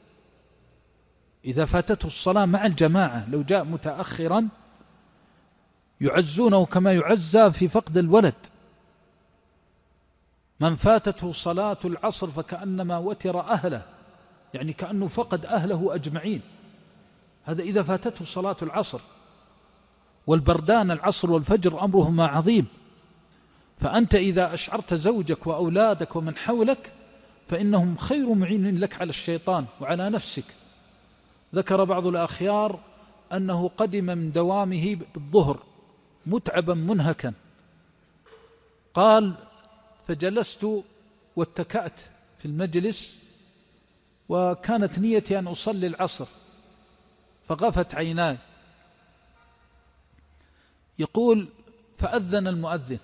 S2: إذا فاتته الصلاة مع الجماعة لو جاء متأخرا يعزونه كما يعزى في فقد الولد. من فاتته صلاة العصر فكأنما وتر أهله، يعني كأنه فقد أهله أجمعين. هذا إذا فاتته صلاة العصر. والبردان العصر والفجر أمرهما عظيم. فأنت إذا أشعرت زوجك وأولادك ومن حولك فإنهم خير معين لك على الشيطان وعلى نفسك. ذكر بعض الأخيار أنه قدم من دوامه بالظهر متعبا منهكا، قال فجلست واتكأت في المجلس وكانت نيتي أن أصلي العصر فغفت عيناي. يقول فأذن المؤذن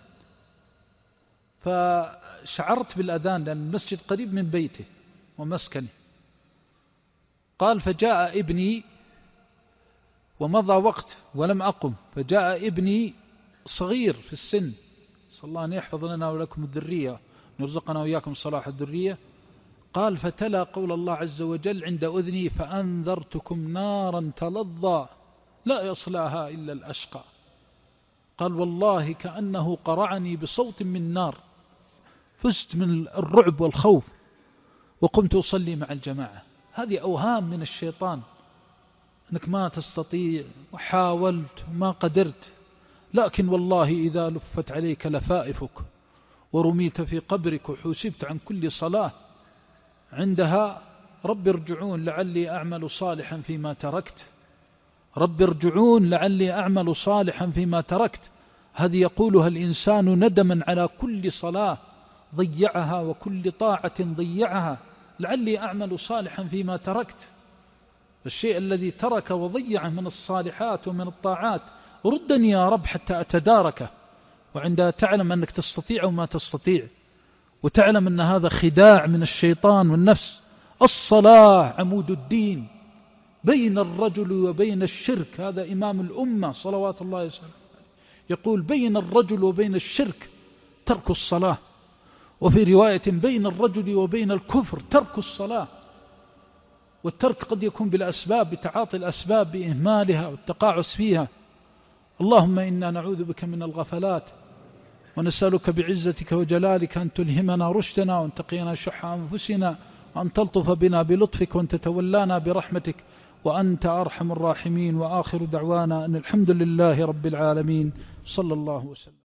S2: فشعرت بالأذان لأن المسجد قريب من بيته ومسكني. قال فجاء ابني ومضى وقت ولم أقم، فجاء ابني صغير في السن، صلى الله أن يحفظ لنا ولكم الذرية نرزقنا وإياكم صلاح الذرية. قال فتلا قول الله عز وجل عند أذني فأنذرتكم نارا تلظى لا يصلاها إلا الأشقى. قال والله كأنه قرعني بصوت من نار، فزت من الرعب والخوف وقمت أصلي مع الجماعة. هذه أوهام من الشيطان أنك ما تستطيع وحاولت وما قدرت، لكن والله إذا لفت عليك لفائفك ورميت في قبرك وحسبت عن كل صلاة عندها رب ارجعون لعلي أعمل صالحا فيما تركت، رب ارجعون لعلي أعمل صالحا فيما تركت. هذه يقولها الإنسان ندما على كل صلاة ضيعها وكل طاعة ضيعها، لعلي أعمل صالحا فيما تركت. الشيء الذي ترك وضيعه من الصالحات ومن الطاعات ردني يا رب حتى أتداركه. وعندها تعلم أنك تستطيع وما تستطيع، وتعلم أن هذا خداع من الشيطان والنفس. الصلاة عمود الدين بين الرجل وبين الشرك. هذا إمام الأمة صلوات الله وسلامه يقول بين الرجل وبين الشرك ترك الصلاة، وفي رواية بين الرجل وبين الكفر ترك الصلاة. والترك قد يكون بالأسباب، بتعاطي الأسباب بإهمالها والتقاعس فيها. اللهم إنا نعوذ بك من الغفلات ونسألك بعزتك وجلالك أن تلهمنا رشدنا وأن تقينا شح أنفسنا وأن تلطف بنا بلطفك وأن تتولانا برحمتك وأنت أرحم الراحمين. وآخر دعوانا أن الحمد لله رب العالمين. صلى الله وسلم.